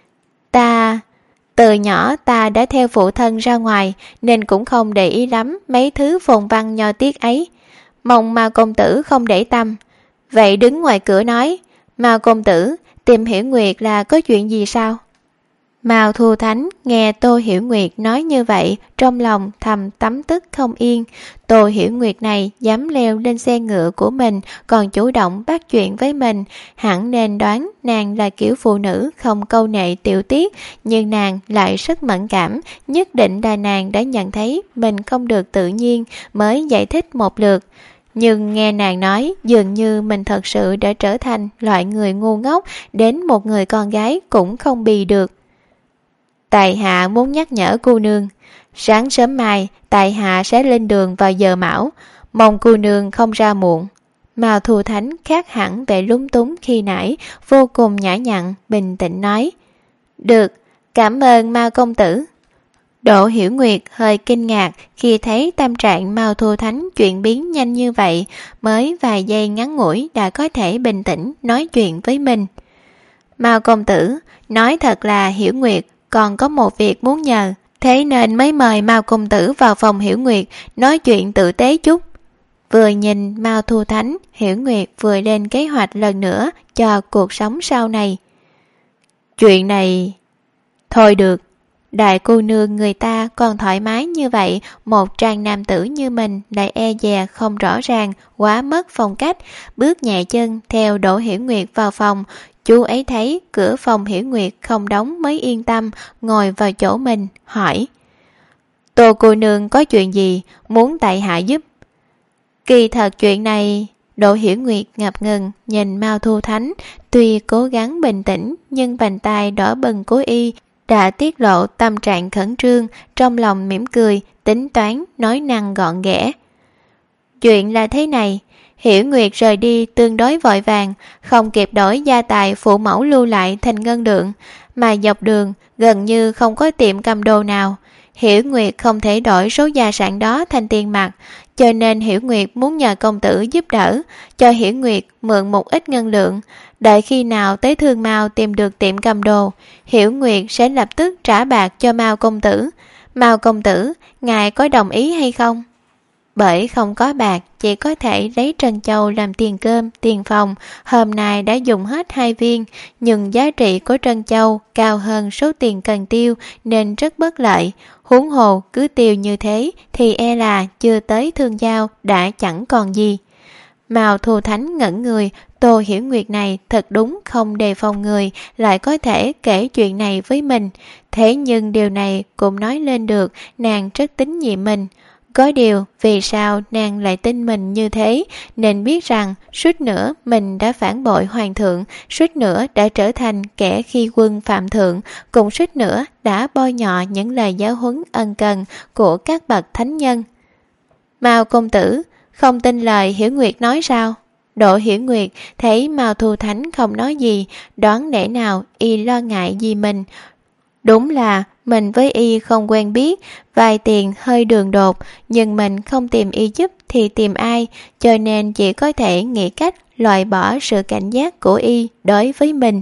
Từ nhỏ ta đã theo phụ thân ra ngoài, nên cũng không để ý lắm mấy thứ phồn văn nho tiết ấy. Mong Mao công tử không để tâm. Vậy đứng ngoài cửa nói, Mao công tử, tìm Hiểu Nguyệt là có chuyện gì sao? Mao Thu Thánh nghe Tô Hiểu Nguyệt nói như vậy, trong lòng thầm tấm tức không yên. Tô Hiểu Nguyệt này dám leo lên xe ngựa của mình, còn chủ động bắt chuyện với mình, hẳn nên đoán nàng là kiểu phụ nữ không câu nệ tiểu tiết, nhưng nàng lại rất mẫn cảm, nhất định là nàng đã nhận thấy mình không được tự nhiên mới giải thích một lượt. Nhưng nghe nàng nói, dường như mình thật sự đã trở thành loại người ngu ngốc, đến một người con gái cũng không bì được. Tài hạ muốn nhắc nhở cô nương, sáng sớm mai tài hạ sẽ lên đường vào giờ mão, mong cô nương không ra muộn. Mao Thu Thánh khác hẳn vẻ lúng túng khi nãy, vô cùng nhã nhặn, bình tĩnh nói. Được, cảm ơn Mao công tử. Đỗ Hiểu Nguyệt hơi kinh ngạc khi thấy tâm trạng Mao Thu Thánh chuyển biến nhanh như vậy, mới vài giây ngắn ngủi đã có thể bình tĩnh nói chuyện với mình. Mao công tử, nói thật là Hiểu Nguyệt còn có một việc muốn nhờ, thế nên mới mời Mao công tử vào phòng Hiểu Nguyệt nói chuyện tử tế chút. Vừa nhìn Mao Thu Thánh, Hiểu Nguyệt vừa lên kế hoạch lần nữa cho cuộc sống sau này. Chuyện này... Thôi được, đại cô nương người ta còn thoải mái như vậy, một trang nam tử như mình lại e dè không rõ ràng, quá mất phong cách. Bước nhẹ chân theo Đỗ Hiểu Nguyệt vào phòng, chú ấy thấy cửa phòng Hiểu Nguyệt không đóng mới yên tâm, ngồi vào chỗ mình, hỏi. Tô cô nương có chuyện gì muốn tại hạ giúp? Kỳ thật chuyện này... Đỗ Hiểu Nguyệt ngập ngừng nhìn Mao Thu Thánh, tuy cố gắng bình tĩnh nhưng vành tai đỏ bừng của y đã tiết lộ tâm trạng khẩn trương, trong lòng mỉm cười, tính toán, nói năng gọn ghẽ. Chuyện là thế này, Hiểu Nguyệt rời đi tương đối vội vàng, không kịp đổi gia tài phụ mẫu lưu lại thành ngân lượng, mà dọc đường gần như không có tiệm cầm đồ nào. Hiểu Nguyệt không thể đổi số gia sản đó thành tiền mặt, cho nên Hiểu Nguyệt muốn nhờ công tử giúp đỡ, cho Hiểu Nguyệt mượn một ít ngân lượng. Đợi khi nào tới Thương Mao tìm được tiệm cầm đồ, Hiểu Nguyệt sẽ lập tức trả bạc cho Mao công tử. Mao công tử, ngài có đồng ý hay không? Bởi không có bạc, chỉ có thể lấy trân châu làm tiền cơm, tiền phòng. Hôm nay đã dùng hết 2 viên, nhưng giá trị của trân châu cao hơn số tiền cần tiêu nên rất bất lợi. Huống hồ cứ tiêu như thế thì e là chưa tới thương giao đã chẳng còn gì. Mao Thu Thánh ngẩn người, Tô Hiểu Nguyệt này thật đúng không đề phòng người, lại có thể kể chuyện này với mình. Thế nhưng điều này cũng nói lên được nàng rất tín nhiệm mình. Có điều vì sao nàng lại tin mình như thế, nên biết rằng suýt nữa mình đã phản bội hoàng thượng, suýt nữa đã trở thành kẻ khi quân phạm thượng, cũng suýt nữa đã bôi nhọ những lời giáo huấn ân cần của các bậc thánh nhân. Mao công tử không tin lời Hiểu Nguyệt nói sao? Đỗ Hiểu Nguyệt thấy Mao Thu Thánh không nói gì, đoán lẽ nào y lo ngại gì mình. Đúng là mình với y không quen biết, vay tiền hơi đường đột, nhưng mình không tìm y giúp thì tìm ai, cho nên chỉ có thể nghĩ cách loại bỏ sự cảnh giác của y đối với mình.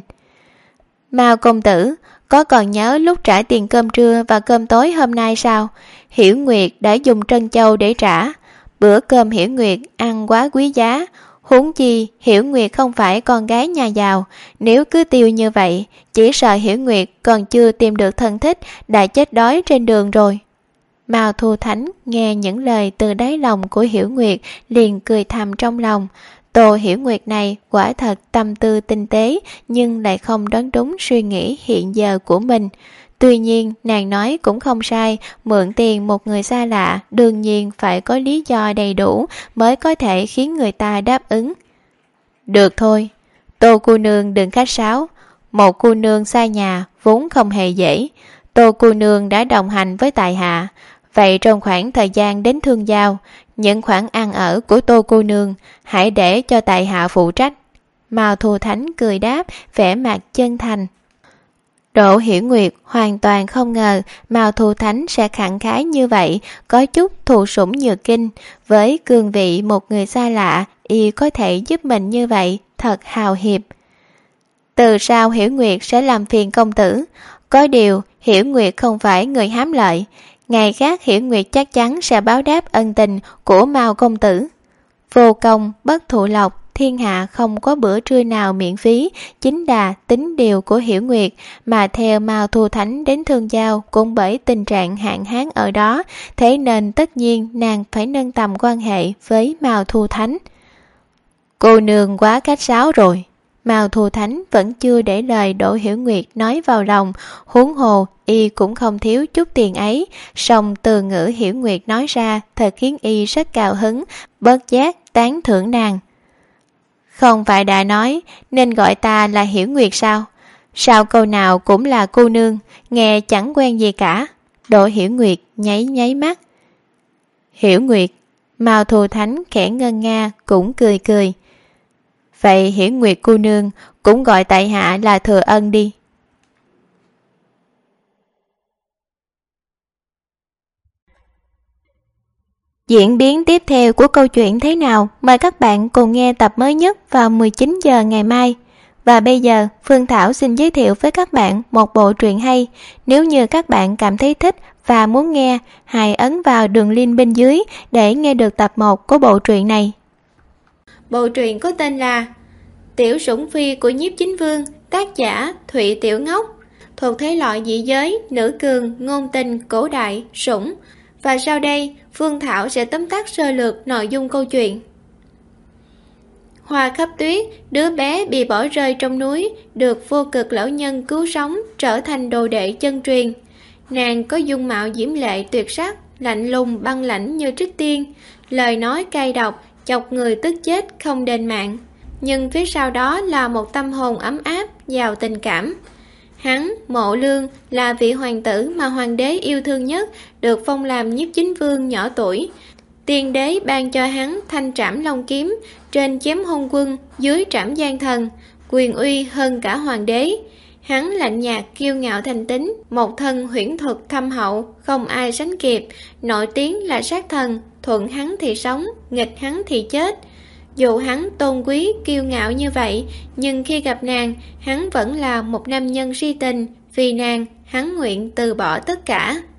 Mao công tử, có còn nhớ lúc trả tiền cơm trưa và cơm tối hôm nay sao? Hiểu Nguyệt đã dùng trân châu để trả. Bữa cơm Hiểu Nguyệt ăn quá quý giá, huống chi Hiểu Nguyệt không phải con gái nhà giàu, nếu cứ tiêu như vậy, chỉ sợ Hiểu Nguyệt còn chưa tìm được thân thích đã chết đói trên đường rồi. Mao Thu Thánh nghe những lời từ đáy lòng của Hiểu Nguyệt liền cười thầm trong lòng. Tô Hiểu Nguyệt này quả thật tâm tư tinh tế, nhưng lại không đoán đúng suy nghĩ hiện giờ của mình. Tuy nhiên nàng nói cũng không sai, mượn tiền một người xa lạ đương nhiên phải có lý do đầy đủ mới có thể khiến người ta đáp ứng. Được thôi, Tô cô nương đừng khách sáo, một cô nương xa nhà vốn không hề dễ. Tô cô nương đã đồng hành với tại hạ, vậy trong khoảng thời gian đến thương giao, những khoản ăn ở của Tô cô nương hãy để cho tại hạ phụ trách. Mao Thu Thánh cười đáp, vẻ mặt chân thành. Đỗ Hiểu Nguyệt hoàn toàn không ngờ Mao Thu Thánh sẽ khẳng khái như vậy, có chút thụ sủng nhược kinh. Với cương vị một người xa lạ, y có thể giúp mình như vậy, thật hào hiệp. Từ sau Hiểu Nguyệt sẽ làm phiền công tử, có điều Hiểu Nguyệt không phải người hám lợi. Ngày khác Hiểu Nguyệt chắc chắn sẽ báo đáp ân tình của Mao công tử. Vô công bất thụ lộc, thiên hạ không có bữa trưa nào miễn phí, chính là tính điều của Hiểu Nguyệt, mà theo Mao Thu Thánh đến thương giao cũng bởi tình trạng hạn hán ở đó, thế nên tất nhiên nàng phải nâng tầm quan hệ với Mao Thu Thánh. Cô nương quá khách sáo rồi. Mao Thu Thánh vẫn chưa để lời Đỗ Hiểu Nguyệt nói vào lòng, huống hồ y cũng không thiếu chút tiền ấy, song từ ngữ Hiểu Nguyệt nói ra thật khiến y rất cao hứng, bất giác tán thưởng nàng. Không phải đã nói nên gọi ta là Hiểu Nguyệt sao? Sao câu nào cũng là cô nương, nghe chẳng quen gì cả. Đỗ Hiểu Nguyệt nháy nháy mắt. Hiểu Nguyệt. Mao Thu Thánh khẽ ngân nga cũng cười cười. Vậy Hiểu Nguyệt cô nương cũng gọi tại hạ là Thừa Ân đi. Diễn biến tiếp theo của câu chuyện thế nào? Mời các bạn cùng nghe tập mới nhất vào 19 giờ ngày mai. Và bây giờ, Phương Thảo xin giới thiệu với các bạn một bộ truyện hay. Nếu như các bạn cảm thấy thích và muốn nghe, hãy ấn vào đường link bên dưới để nghe được tập 1 của bộ truyện này. Bộ truyện có tên là Tiểu Sủng Phi của Nhiếp Chính Vương, tác giả Thụy Tiểu Ngốc, thuộc thể loại dị giới, nữ cường, ngôn tình, cổ đại, sủng. Và sau đây, Phương Thảo sẽ tóm tắt sơ lược nội dung câu chuyện. Hoa Khắp Tuyết, đứa bé bị bỏ rơi trong núi, được Vô Cực lão nhân cứu sống, trở thành đồ đệ chân truyền. Nàng có dung mạo diễm lệ tuyệt sắc, lạnh lùng băng lãnh như trích tiên, lời nói cay độc, chọc người tức chết không đền mạng. Nhưng phía sau đó là một tâm hồn ấm áp, giàu tình cảm. Hắn, Mộ Lương, là vị hoàng tử mà hoàng đế yêu thương nhất, được phong làm nhiếp chính vương nhỏ tuổi. Tiên đế ban cho hắn thanh trảm long kiếm, trên chém hôn quân, dưới trảm gian thần, quyền uy hơn cả hoàng đế. Hắn lạnh nhạt kiêu ngạo thành tính, một thân huyễn thuật thâm hậu, không ai sánh kịp, nổi tiếng là sát thần, thuận hắn thì sống, nghịch hắn thì chết. Dù hắn tôn quý kiêu ngạo như vậy, nhưng khi gặp nàng, hắn vẫn là một nam nhân si tình, vì nàng, hắn nguyện từ bỏ tất cả.